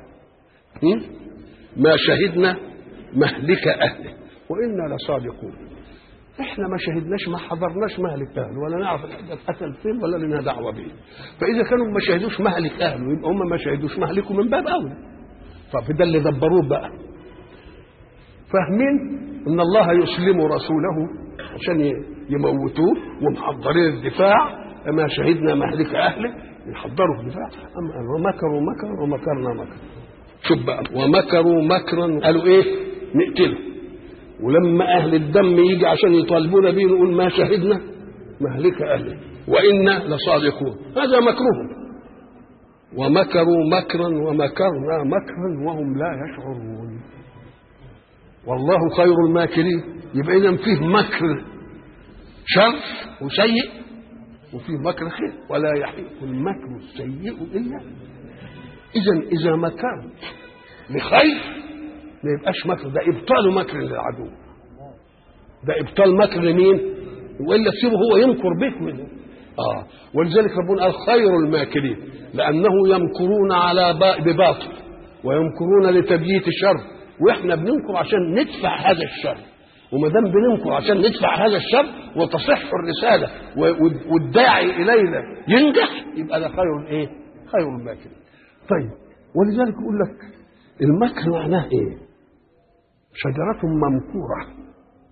ما شهدنا مهلك أهله وإنا لصادقون. إحنا ما شهدناش، ما حضرناش مهلك أهله ولا نعرف الحاجة اتقتل فين ولا لنا دعوة به. فإذا كانوا ما شهدوش مهلك أهله يبقى هم ما شهدوش مهلكه من باب أولى. فده اللي دبروه بقى، فاهمين إن الله يسلم رسوله عشان يموتوه ومحضرين الدفاع، ما شهدنا مهلك اهله، يحضروا الدفاع. اما ومكروا مكرا ومكرنا مكرا. شوف بقى، ومكروا مكرا قالوا ايه؟ نقتله. ولما اهل الدم يجي عشان يطالبونا بيه نقول ما شهدنا مهلك اهله وانا لصادقون. هذا مكرهم. ومكروا مكرا ومكرنا مكرا وهم لا يشعرون. والله خير الماكرين. يبقى اذا فيه مكر شر وسيء وفيه مكر خير، ولا يحيق المكر السيء الا. اذا اذا مكرت لخير ما يبقاش مكر، ده ابطال مكر للعدو، ده ابطال مكر لمين؟ والا تسيبه هو يمكر بك منه. اه ولذلك ربنا قال خير الماكرين، لانه يمكرون على بباطل ويمكرون لتبييت شر، واحنا بننكر عشان ندفع هذا الشر. وما دام بننكر عشان ندفع هذا الشر وتصح الرساله والداعي الينا ينجح، يبقى ده خير ايه؟ خير الماكرين. طيب ولذلك يقول لك المكر معناه ايه؟ شجره ممكوره.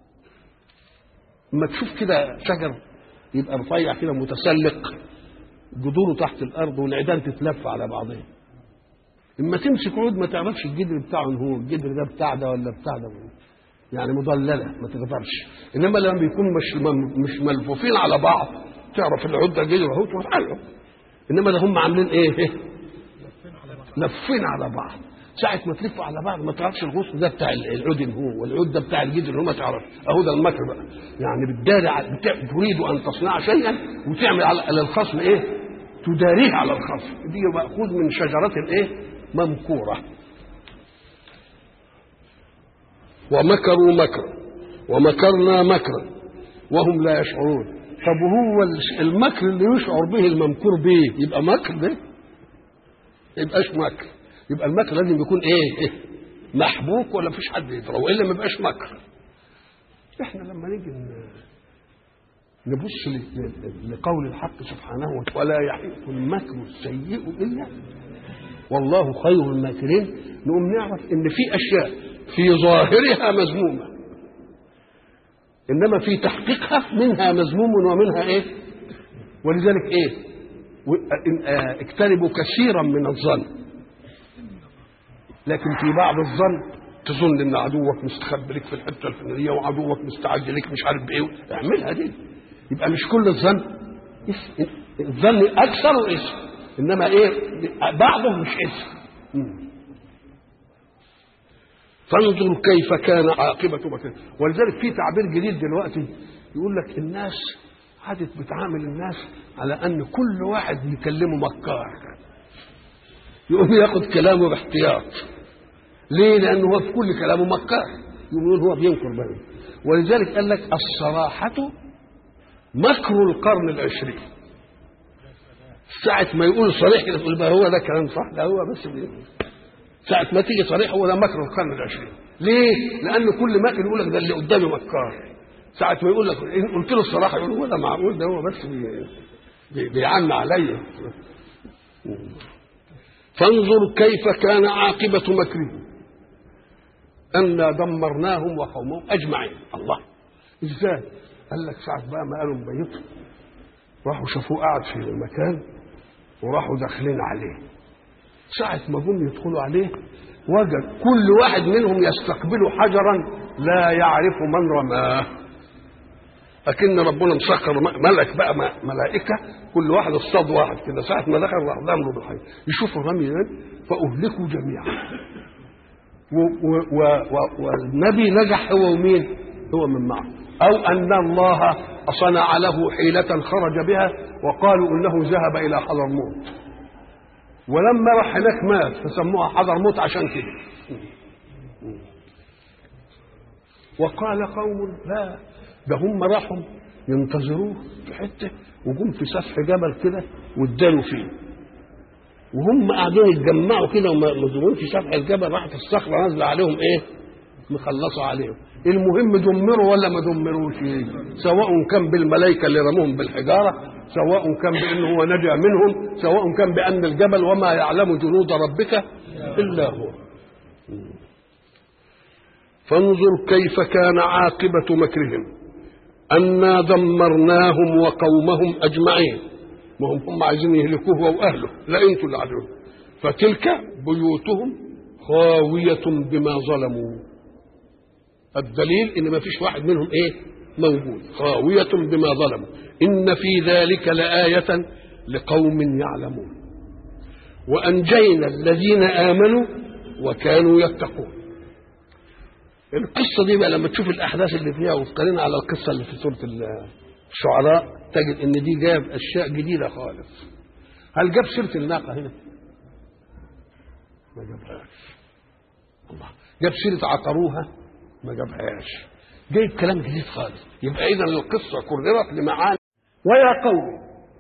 اما تشوف كده شجر يبقى رفيع كده متسلق، جذوره تحت الارض والعيدان تتلف على بعضها. اما تمسك عود ما تعرفش الجدر بتاعه هو الجدر ده بتاع ده ولا بتاع ده، يعني مضلله ما تقدرش. انما لما بيكون مش مش ملفوفين على بعض تعرف العود ده جدر اهو تروح. انما ده هم عاملين ايه؟ لفين على بعض. ساعة ما تلفوا على بعض ما تعرفش الغصن ده بتاع العود هو والعود ده بتاع الجدر هو ما تعرف. اهو ده المكر بقى، يعني بتداري تريد ان تصنع شيئا وتعمل على الخصم ايه؟ تداريه على الخصم. دي مأخوذ من شجرة الايه؟ ممكورة. ومكروا مكرا ومكرنا مكرا وهم لا يشعرون. طب وهو المكر اللي يشعر به الممكور به يبقى مكر ده؟ يبقاش مكر. يبقى المكر لازم يكون ايه؟ إيه؟ محبوك ولا فيش حد يدرى، والا ما يبقاش مكر. احنا لما نيجي نبص لقول الحق سبحانه وتعالى ولا يحيق المكر السيء الا والله خير الماكرين، نقوم نعرف ان في اشياء في ظاهرها مذمومه انما في تحقيقها منها مذموم ومنها ايه؟ ولذلك ايه؟ اجتنبوا كثيرا من الظن، لكن في بعض الظن تظن ان عدوك مستخبي لك في الحته الفلانيه وعدوك مستعد لك مش عارف بايه، اعملها دي. يبقى مش كل الظن، الظن اكثر اسم، انما ايه؟ بعضه مش اسم. فانظر كيف كان عاقبه مكر. ولذلك في تعبير جديد دلوقتي يقول لك الناس عادت بتعامل الناس على ان كل واحد يكلمه مكار، يقوم ياخد كلامه باحتياط. ليه؟ لانه هو في كل كلامه مكار، يقول هو بينكر بني. ولذلك قال لك الصراحه مكر القرن العشرين. ساعة ما يقول صريح كده تقول بقى هو ده كلام صح، لا هو بس بيقول. ساعة ما تيجي صريح هو ده مكر القرن العشرين. ليه؟ لأن كل مكر يقول لك ده اللي قدامي مكار. ساعة ما يقول لك إن قلت له الصراحة يقول هو ده معقول، ده هو بس بي بيعن عليا. فانظر كيف كان عاقبة مكرهم أنا دمرناهم وقومهم أجمعين. الله إزاي؟ قال لك ساعة بقى ما قالوا مبيتوا راحوا شافوه قاعد في المكان وراحوا داخلين عليه. ساعة ما جم يدخلوا عليه وجد كل واحد منهم يستقبل حجرا لا يعرف من رماه، لكن ربنا مسخر ملك بقى ملائكة كل واحد اصطاد واحد كده. ساعة ما دخل راح ضمنه بالحي يشوفوا الرمي فأهلكوا جميعا. والنبي نجح هو ومين؟ هو من معه. أو أن الله صنع له حيلة خرج بها وقالوا إنه ذهب إلى حضرموت، ولما راح هناك مات فسموها حضرموت عشان كده. وقال قوم لا ده هم راحوا ينتظروه في حته وجم في سفح جبل كده وادالوا فيه، وهم قاعدين يتجمعوا كده ومزورين في سفح الجبل راحت الصخره نازله عليهم ايه؟ مخلصه عليهم. المهم دمروا ولا ما دمروش، سواء كان بالملائكه اللي رموهم بالحجاره، سواء كان بانه هو نجا منهم، سواء كان بان الجبل وما يعلم جنود ربك الا هو. فانظر كيف كان عاقبه مكرهم أنا دمرناهم وقومهم أجمعين. ما هم هم عايزين يهلكوه وأهله، لا أنتوا اللي عدوه. فتلك بيوتهم خاوية بما ظلموا. الدليل إن ما فيش واحد منهم إيه موجود. خاوية بما ظلموا إن في ذلك لآية لقوم يعلمون. وأنجينا الذين آمنوا وكانوا يتقون. القصة دي بقى لما تشوف الأحداث اللي فيها وتقارنها على القصة اللي في سورة الشعراء تجد إن دي جاب أشياء جديدة خالص. هل جاب سيرة الناقة هنا؟ ما جابهاش. الله. جاب سيرة عقروها؟ ما جابهاش. جايب كلام جديد خالص. يبقى إذا القصة كررت لمعاني. ويا قوم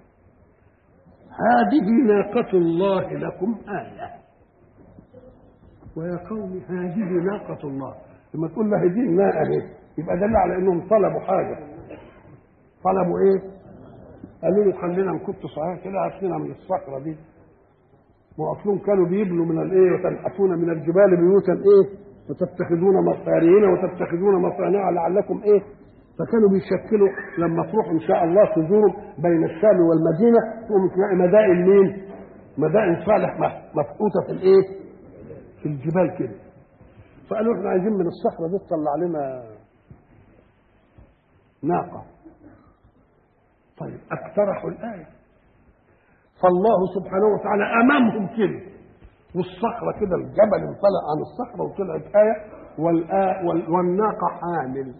هذه ناقة الله لكم آية. ويا قوم هذه ناقة الله. لما تقول له هذه الناقة اهي يبقى دل على انهم طلبوا حاجة. طلبوا ايه؟ قالوا له خلينا نكت صحيح كده عشنا من الصخرة دي. واصلهم كانوا بيبنوا من الايه وتنحتون من الجبال بيوتا ايه وتتخذون مصارين وتتخذون مصانع لعلكم ايه. فكانوا بيشكلوا لما تروحوا ان شاء الله تزوروا بين الشام والمدينه تقوموا تلاقي مدائن مين؟ مدائن صالح مفقوته في الايه؟ في الجبال كده. فقالوا احنا عايزين من الصخره دي تطلع لنا ناقه. طيب اقترحوا الايه. فالله سبحانه وتعالى امامهم كده والصخره كده الجبل انطلق عن الصخره وطلعت ايه والآ والناقه حامل.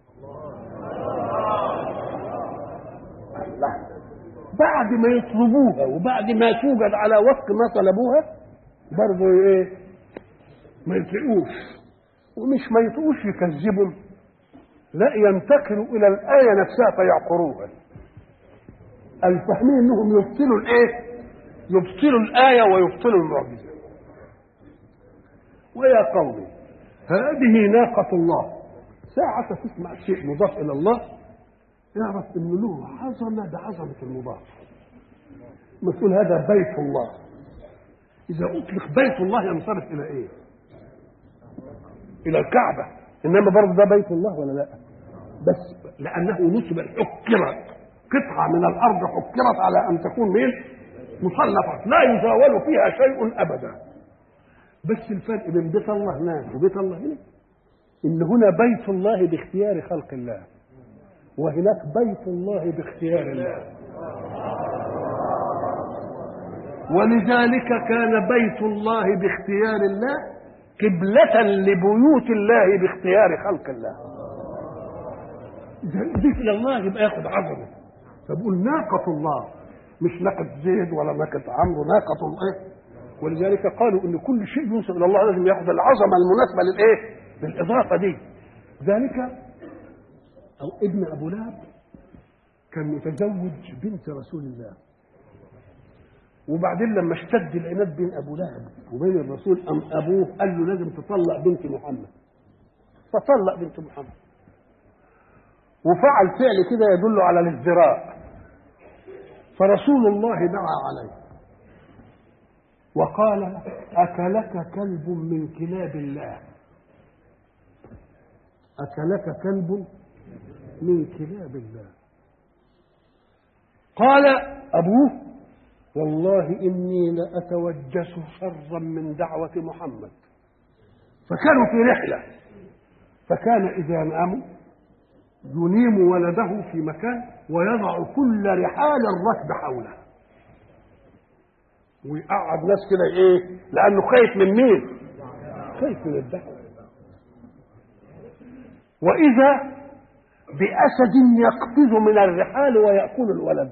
بعد ما يطلبوها وبعد ما توجد على وفق ما طلبوها برضه ايه ما يطيقوش. ومش ما يطيقوش يكذبوا، لا ينتقلوا الى الايه نفسها فيعقروها. الفاهمين انهم يبطلوا الايه؟ يبطلوا الايه ويبطلوا المعجزه. ويا قوم هذه ناقه الله. ساعة تسمع شيء مضاف الى الله يعرف ان له عظمه بعظمه المضاف. مسؤول هذا بيت الله. اذا اطلق بيت الله ينصرف الى ايه؟ الى الكعبه. انما برضه ده بيت الله ولا لا؟ بس لانه نسب حكرت قطعه من الارض حكرت على ان تكون مين؟ مصنفه لا يزاول فيها شيء ابدا. بس الفرق بين بيت الله هناك وبيت الله هنا ان هنا بيت الله باختيار خلق الله وهناك بيت الله باختيار الله. ولذلك كان بيت الله باختيار الله قبلة لبيوت الله باختيار خلق الله. إذا ضيف إلى الله يبقى ياخد عظمة. فبقول ناقة الله مش ناقة زيد ولا ناقة عمرو، ناقة الله. ولذلك قالوا إن كل شيء ينسب إلى الله لازم ياخد العظمة المناسبة للإيه؟ للإضافة دي. ذلك أو ابن أبو لهب كان متزوج بنت رسول الله. وبعدين لما اشتد العناد بين ابو لهب وبين الرسول ام ابوه قال له لازم تطلق بنت محمد. فطلق بنت محمد وفعل فعل كده يدل على الازدراء. فرسول الله دعا عليه وقال اكلك كلب من كلاب الله. اكلك كلب من كلاب الله. قال ابوه والله إني لأتوجس شرا من دعوة محمد. فكانوا في رحلة فكان إذا ناموا ينيم ولده في مكان ويضع كل رحال الركب حوله ويقعد ناس كده إيه لأنه خايف من مين؟ خايف من الدعوة. وإذا بأسد يقفز من الرحال ويأكل الولد.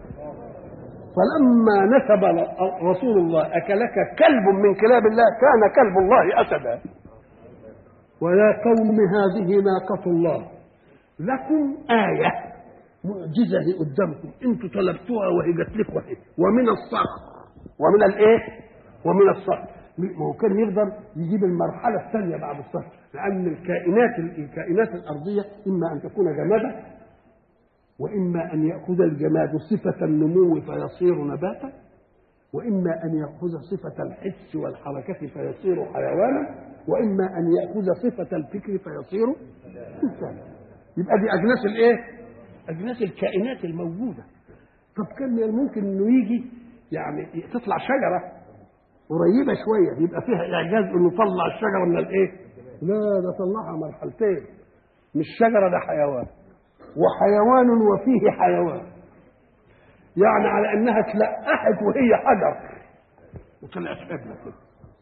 فلما نسب رسول الله أكلك كلب من كلاب الله كان كلب الله أسدا. ويا قوم هذه ناقة الله لكم آية معجزة قدامكم انتوا طلبتوها وهي جت لكم وهي ومن الصخر ومن الايه؟ ومن الصخر. ما هو كان يقدر يجيب المرحلة الثانية بعد الصخر لأن الكائنات الكائنات الأرضية إما أن تكون جمادا وإما أن يأخذ الجماد صفة النمو فيصير نباتا وإما أن يأخذ صفة الحس والحركة فيصير حيوانا وإما أن يأخذ صفة الفكر فيصير إنسانا. يبقى دي أجناس الإيه؟ اجناس الكائنات الموجوده. طب كان ممكن انه يجي يعني تطلع شجره قريبه شويه يبقى فيها اعجاز انه طلع الشجره من الايه؟ لا، ده طلعها مرحلتين، مش شجره ده حيوان، وحيوان وفيه حيوان، يعني على انها تلقحت وهي حجر وطلعت حبلة كده.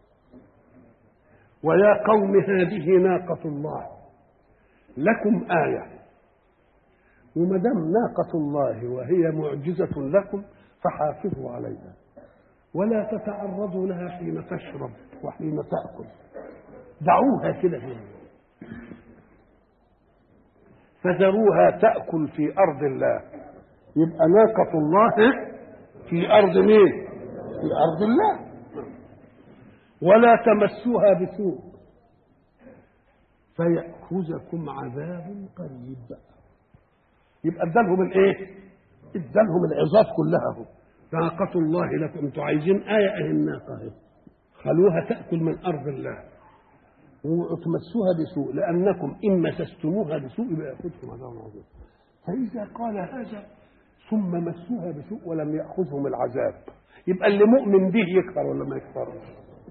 ويا قوم هذه ناقة الله لكم آية، وما دام ناقة الله وهي معجزة لكم فحافظوا عليها ولا تتعرضوا لها حين تشرب وحين تأكل، دعوها كده هنا، فذروها تأكل في أرض الله. يبقى ناقة الله في أرض مين؟ في أرض الله. ولا تمسوها بسوء فيأخذكم عذاب قريب. يبقى ادالهم الايه؟ ادالهم العظات كلها اهو. ناقة الله لكم، انتوا عايزين آية اهي الناقة اهي، خلوها تأكل من أرض الله وتمسوها بسوء، لأنكم إن مسستموها بسوء يبقى يأخذكم عذاب عظيم. فإذا قال هذا ثم مسوها بسوء ولم يأخذهم العذاب، يبقى اللي مؤمن به يكفر ولا ما يكفرش؟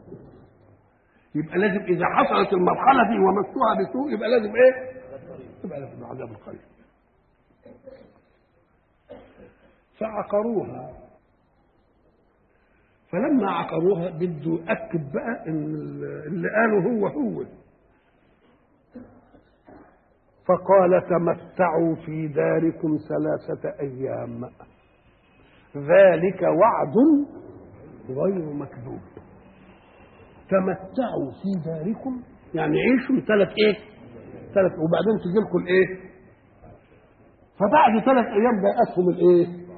يبقى لازم إذا حصلت المرحلة دي ومسوها بسوء يبقى لازم إيه؟ يبقى لازم عذاب القريب. فعقروها، فلما عقروها بده يأكد بقى إن اللي قاله هو هو، فقال تمتعوا في داركم ثلاثة أيام ذلك وعد غير مكذوب. تمتعوا في داركم يعني عيشوا ثلاث ايه؟ ثلاث، وبعدين تجي لكم الايه؟ فبعد ثلاث ايام جاءتهم الايه؟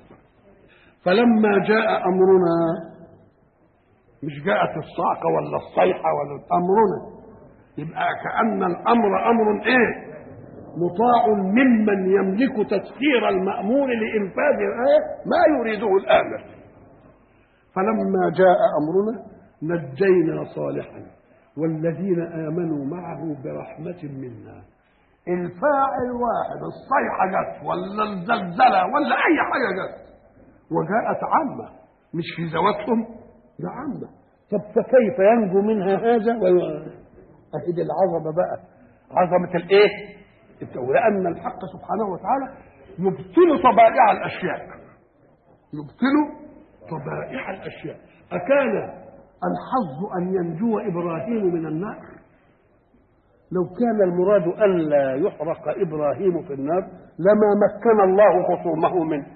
فلما جاء امرنا، مش جاءت الصاعقه ولا الصيحه ولا امرنا، يبقى كأن الامر امر ايه؟ مطاع ممن يملك تسخير المأمور لإنفاذ الآية ما يريده الآمر. فلما جاء أمرنا نجينا صالحا والذين آمنوا معه برحمة منا. الفاعل واحد، الصيحة جت ولا الزلزلة ولا أي حاجة جت وجاءت عامة، مش في ذواتهم، ده عامة. طب فكيف ينجو منها هذا؟ أهد العظمة بقى، عظمة الإيه؟ لأن الحق سبحانه وتعالى يبطل طبائع الأشياء، يبطل طبائع الأشياء. أكان الحظ أن ينجو إبراهيم من النار؟ لو كان المراد ألا يحرق إبراهيم في النار لما مكن الله خصومه منه،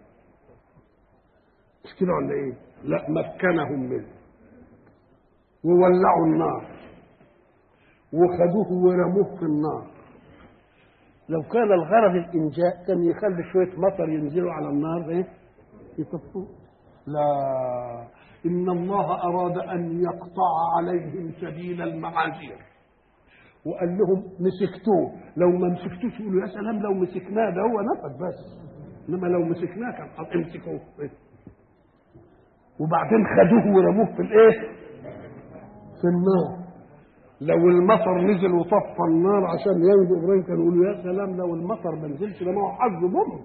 مش كده ولا إيه؟ لا، مكنهم منه وولعوا النار وخدوه ورموه في النار. لو كان الغرض الإنجاء كان يخلي شوية مطر ينزلوا على النار إيه؟ يطفوه. لا، إن الله أراد أن يقطع عليهم سبيل المعاذير وقال لهم مسكتوه، لو ما مسكتوش يقولوا يا سلام لو مسكناه ده هو نفذ بس، إنما لو مسكناه كان امسكوه إيه؟ وبعدين خدوه ورموه في الإيه؟ في النار. لو المطر نزل وطفى النار عشان ينجو ابراهيم كانوا يقولوا يا سلام لو المطر ما نزلش ده ما هو حظ ضم.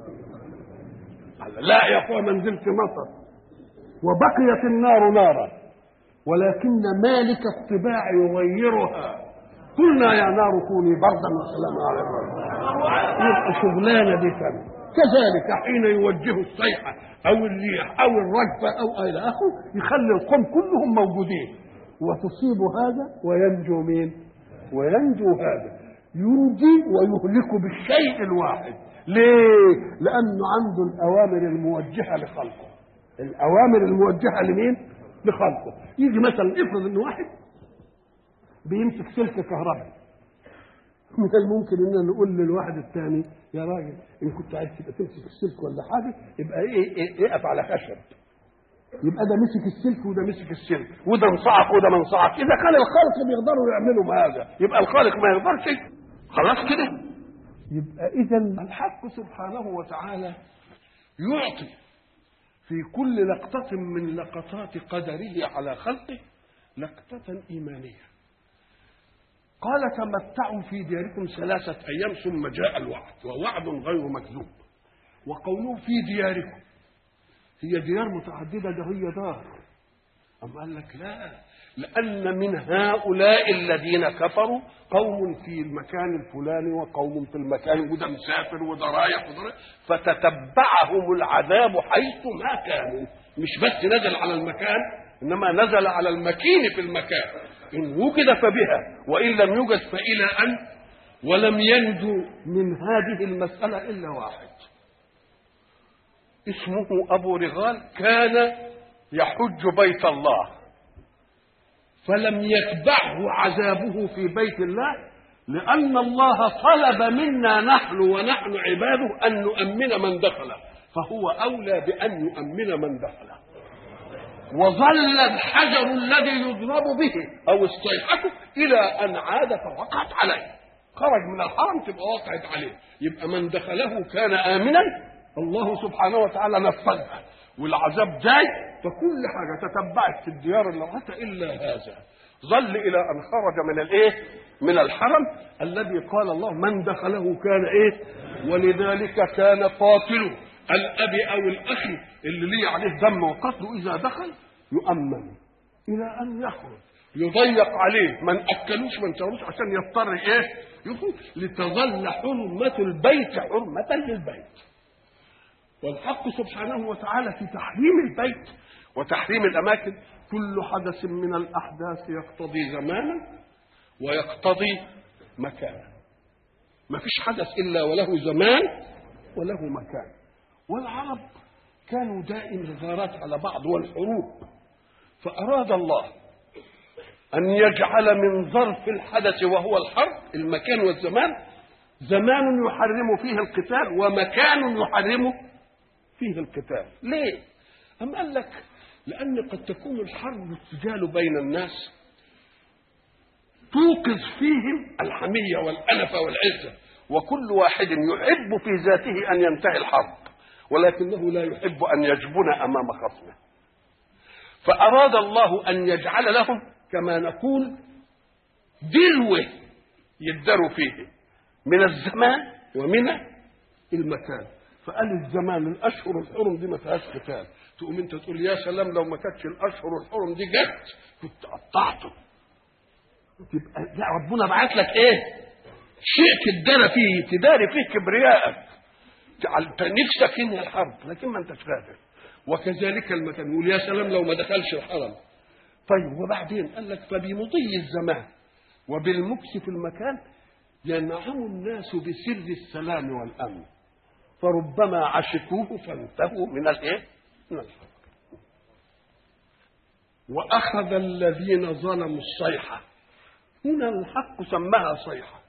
لا يا اخويا ما نزلش مطر وبقيت النار نارا، ولكن مالك الطباع يغيرها. قلنا يا نار كوني بردا وسلاما على ابراهيم. يبقى شغلانه دي ثانيه. كذلك حين يوجه الصيحه او الريح او الرجفه او الى اخره يخلي القوم كلهم موجودين وتصيب هذا وينجو مين؟ وينجو هذا، ينجي ويهلك بالشيء الواحد. ليه؟ لأنه عنده الأوامر الموجهة لخلقه. الأوامر الموجهة لمين؟ لخلقه. يجي مثلا افرض إن واحد بيمسك سلك كهرباء، من الممكن إن نقول للواحد الثاني يا راجل إن كنت عايز تبقى تمسك السلك ولا حاجة يبقى إيه إيه اقف على خشب. يبقى ده مسك السلك وده مسك السلك وده انصعق وده ما انصعق. اذا كان الخالق بيقدروا يعملوا هذا يبقى الخالق ما يقدرش؟ خلاص كده. يبقى اذا الحق سبحانه وتعالى يعطي في كل لقطة من لقطات قدره على خلقه لقطة إيمانية. قال تمتعوا في دياركم ثلاثة أيام ثم جاء الوعد، ووعد غير مكذوب. وقوله في دياركم هي ديار متعددة، ده هي دار. أم قال لك لا، لأن من هؤلاء الذين كفروا قوم في المكان الفلاني وقوم في المكان، وده مسافر وده رايح وده رايح، فتتبعهم العذاب حيث ما كانوا. مش بس نزل على المكان، إنما نزل على المكين في المكان، إن وجد فبها وإن لم يوجد فإلى أن. ولم ينجو من هذه المسألة إلا واحد اسمه أبو رغال، كان يحج بيت الله، فلم يتبعه عذابه في بيت الله، لأن الله طلب منا نحن ونحن عباده أن نؤمن من دخله، فهو أولى بأن يؤمن من دخله. وظل الحجر الذي يضرب به أو الصيحة إلى أن عاد فوقعت عليه، خرج من الحرم تبقى وقعت عليه، يبقى من دخله كان آمنا. الله سبحانه وتعالى نفذها، والعذاب جاي، فكل حاجة تتبعت في الديار اللي إلا هذا. ظل إلى أن خرج من الإيه؟ من الحرم الذي قال الله من دخله كان إيه؟ ولذلك كان قاتل الأب أو الأخ اللي ليه عليه دم وقتله إذا دخل يؤمن إلى أن يخرج، يضيق عليه، ما نأكلوش ما نسووش عشان يضطر إيه؟ يخرج، لتظل حرمة البيت حرمة للبيت. والحق سبحانه وتعالى في تحريم البيت وتحريم الأماكن كل حدث من الأحداث يقتضي زمانا ويقتضي مكانا. ما فيش حدث إلا وله زمان وله مكان. والعرب كانوا دائما الغارات على بعض والحروب، فأراد الله أن يجعل من ظرف الحدث وهو الحرب المكان والزمان، زمان يحرم فيه القتال ومكان يحرم فيه القتال. ليه؟ أم قال لك لأن قد تكون الحرب والسجال بين الناس توقظ فيهم الحمية والأنفة والعزة، وكل واحد يحب في ذاته أن ينتهي الحرب، ولكنه لا يحب أن يجبن أمام خصمه. فأراد الله أن يجعل لهم كما نقول دلوة يدروا فيه من الزمان ومن المكان. فقال الزمان الأشهر الحرم دي ما فيهاش قتال، تقوم انت تقول يا سلام لو ما كانتش الأشهر الحرم دي جت كنت قطعته. تبقى لا، ربنا بعت لك ايه؟ شيء تدار فيه، تداري فيه كبريائك، نفسك انها الحرب لكن ما انتش قادر. وكذلك المكان، يقول يا سلام لو ما دخلش الحرم. طيب وبعدين قال لك فبمضي الزمان وبالمكس في المكان ينعم الناس بسر السلام والأمن، فربما عشقوه فانتهوا من الايه؟ من الحرب. وأخذ الذين ظلموا الصيحة، هنا الحق سماها صيحة،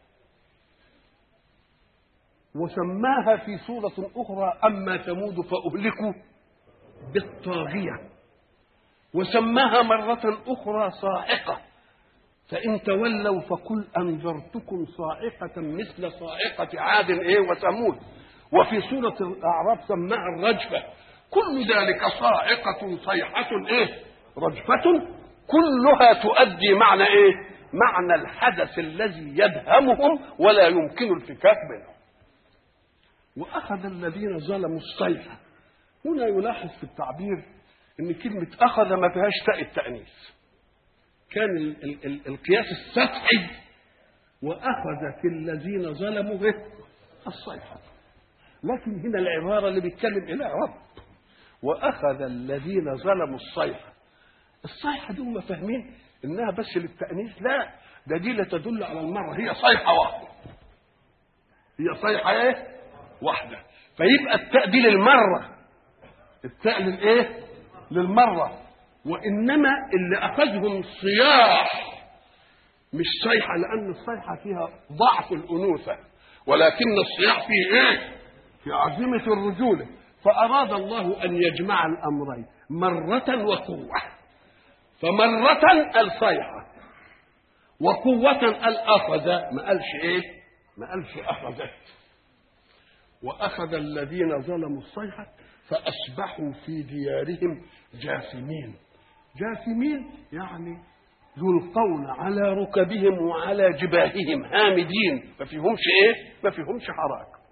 وسماها في سورة أخرى أما ثمود فأهلكوا بالطاغية، وسماها مرة أخرى صاعقة، فإن تولوا فقل أنذرتكم صاعقة مثل صاعقة عاد إيه وثمود. وفي سورة الأعراف سماها الرجفة. كل ذلك صاعقة صيحة إيه رجفة، كلها تؤدي معنى إيه؟ معنى الحدث الذي يدهمهم ولا يمكن الفكاك منه. وأخذ الذين ظلموا الصيحة، هنا يلاحظ في التعبير ان كلمة أخذ ما فيهاش تاء التأنيث، كان ال ال ال القياس السطحي وأخذت الذين ظلموا الصيحة، لكن هنا العبارة اللي بيتكلم إلى رب وأخذ الذين ظلموا الصيحة. الصيحة دي هم فاهمين إنها بس للتأنيث، لا، ده دي لا تدل على المرة، هي صيحة واحدة، هي صيحة إيه؟ واحدة. فيبقى التاء دي للمرة، التاء للإيه؟ للمرة. وإنما اللي أخذهم صياح مش صيحة، لأن الصيحة فيها ضعف الأنوثة، ولكن الصياح فيه إيه؟ في عزيمة الرجولة. فأراد الله أن يجمع الأمرين مرة وقوة، فمرة الصيحة وقوة الأخذ، ما قالش إيه؟ ما قالش أخذت. وأخذ الذين ظلموا الصيحة فأصبحوا في ديارهم جاثمين. جاثمين يعني يلقون على ركبهم وعلى جباههم هامدين، ما فيهمش ايه؟ ما فيهمش حراك،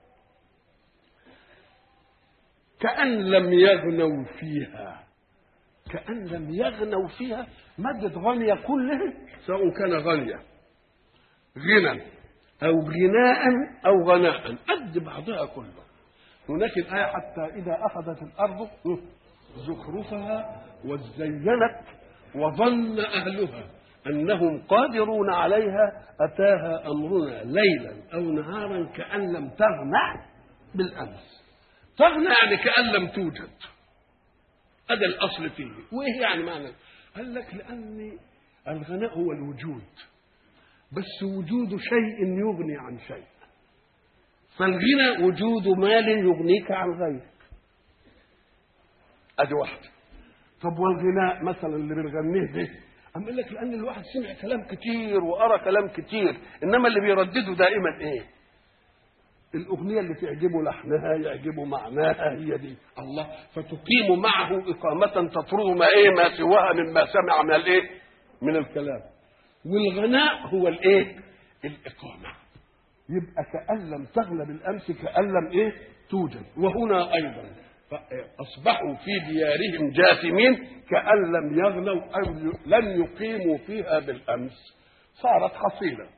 كأن لم يغنوا فيها. كأن لم يغنوا فيها، مادة غنية كلها، سواء كان غنية غنى أو غناء أو غناء، قد بعضها كله. هناك الآية حتى إذا أخذت الأرض زخرفها وزينت وظن أهلها أنهم قادرون عليها أتاها أمرنا ليلا أو نهارا كأن لم تغنى بالأمس. تغنى يعني كأن لم توجد، هذا الأصل فيه. وإيه يعني معنى؟ قال لك لأن الغناء هو الوجود، بس وجود شيء يغني عن شيء، فالغنى وجود مال يغنيك عن غيرك، ادي واحده. طب والغناء مثلا اللي بنغنيه ده، أم قال لك لأن الواحد سمع كلام كتير وقرأ كلام كتير، إنما اللي بيردده دائما إيه؟ الأغنية اللي تعجبه لحنها يعجبه معناها، هي دي الله. فتقيم معه إقامة تطرد ما إيه ما سواها مما سمع من الإيه؟ من الكلام. والغناء هو الإيه؟ الإقامة. يبقى كأن لم تغلب الأمس كأن لم إيه؟ توجد. وهنا أيضا أصبحوا في ديارهم جاثمين كأن لم يغنوا أو لم يقيموا فيها بالأمس، صارت حصيلة.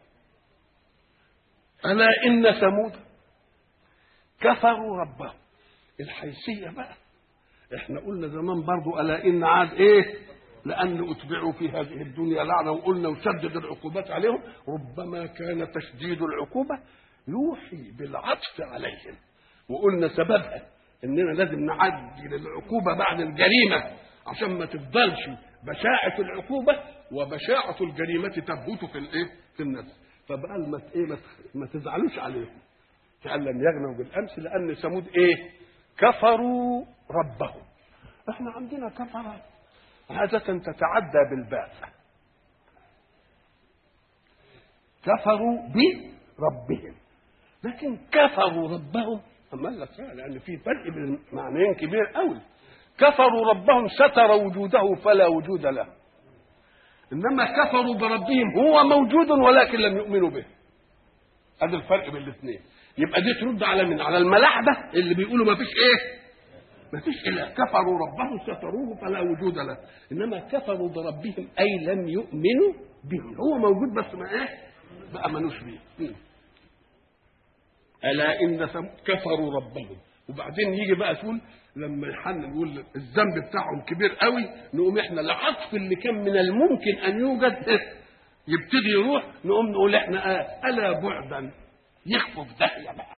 ألا إن ثمود كفروا ربهم. الحيثية بقى احنا قلنا زمان برضو ألا إن عاد إيه؟ لأن أتبعوا في هذه الدنيا لعنة، وقلنا وشدد العقوبات عليهم. ربما كان تشديد العقوبة يوحي بالعطف عليهم، وقلنا سببها إننا لازم نعدل العقوبة بعد الجريمة عشان ما تفضلش بشاعة العقوبة وبشاعة الجريمة تبوت في الإيه؟ في النفس. فبقى ما إيه ما تزعلوش عليهم كأن لم يغنوا بالأمس، لأن ثمود إيه؟ كفروا ربهم. إحنا عندنا كفر عادة تتعدى بالباء، كفروا بربهم، لكن كفروا ربهم أما قال لك لأن في فرق بين معنيين كبير قوي. كفروا ربهم ستر وجوده فلا وجود له، إنما كفروا بربهم هو موجود ولكن لم يؤمنوا به. هذا الفرق بين الاثنين. يبقى دي ترد على من؟ على الملاحدة اللي بيقولوا ما فيش ايه؟ ما فيش الا كفروا ربهم ستروه فلا وجود له، انما كفروا بربهم اي لم يؤمنوا به، هو موجود بس ما ايه؟ ما امنوش به. الا ان كفروا ربهم. وبعدين يجي بقى تقول لما يحن نقول الذنب بتاعهم كبير قوي، نقوم احنا العطف اللي كان من الممكن ان يوجد يبتدي يروح، نقوم نقول احنا آه الا بعدا، يخفوا في داهيه بقى.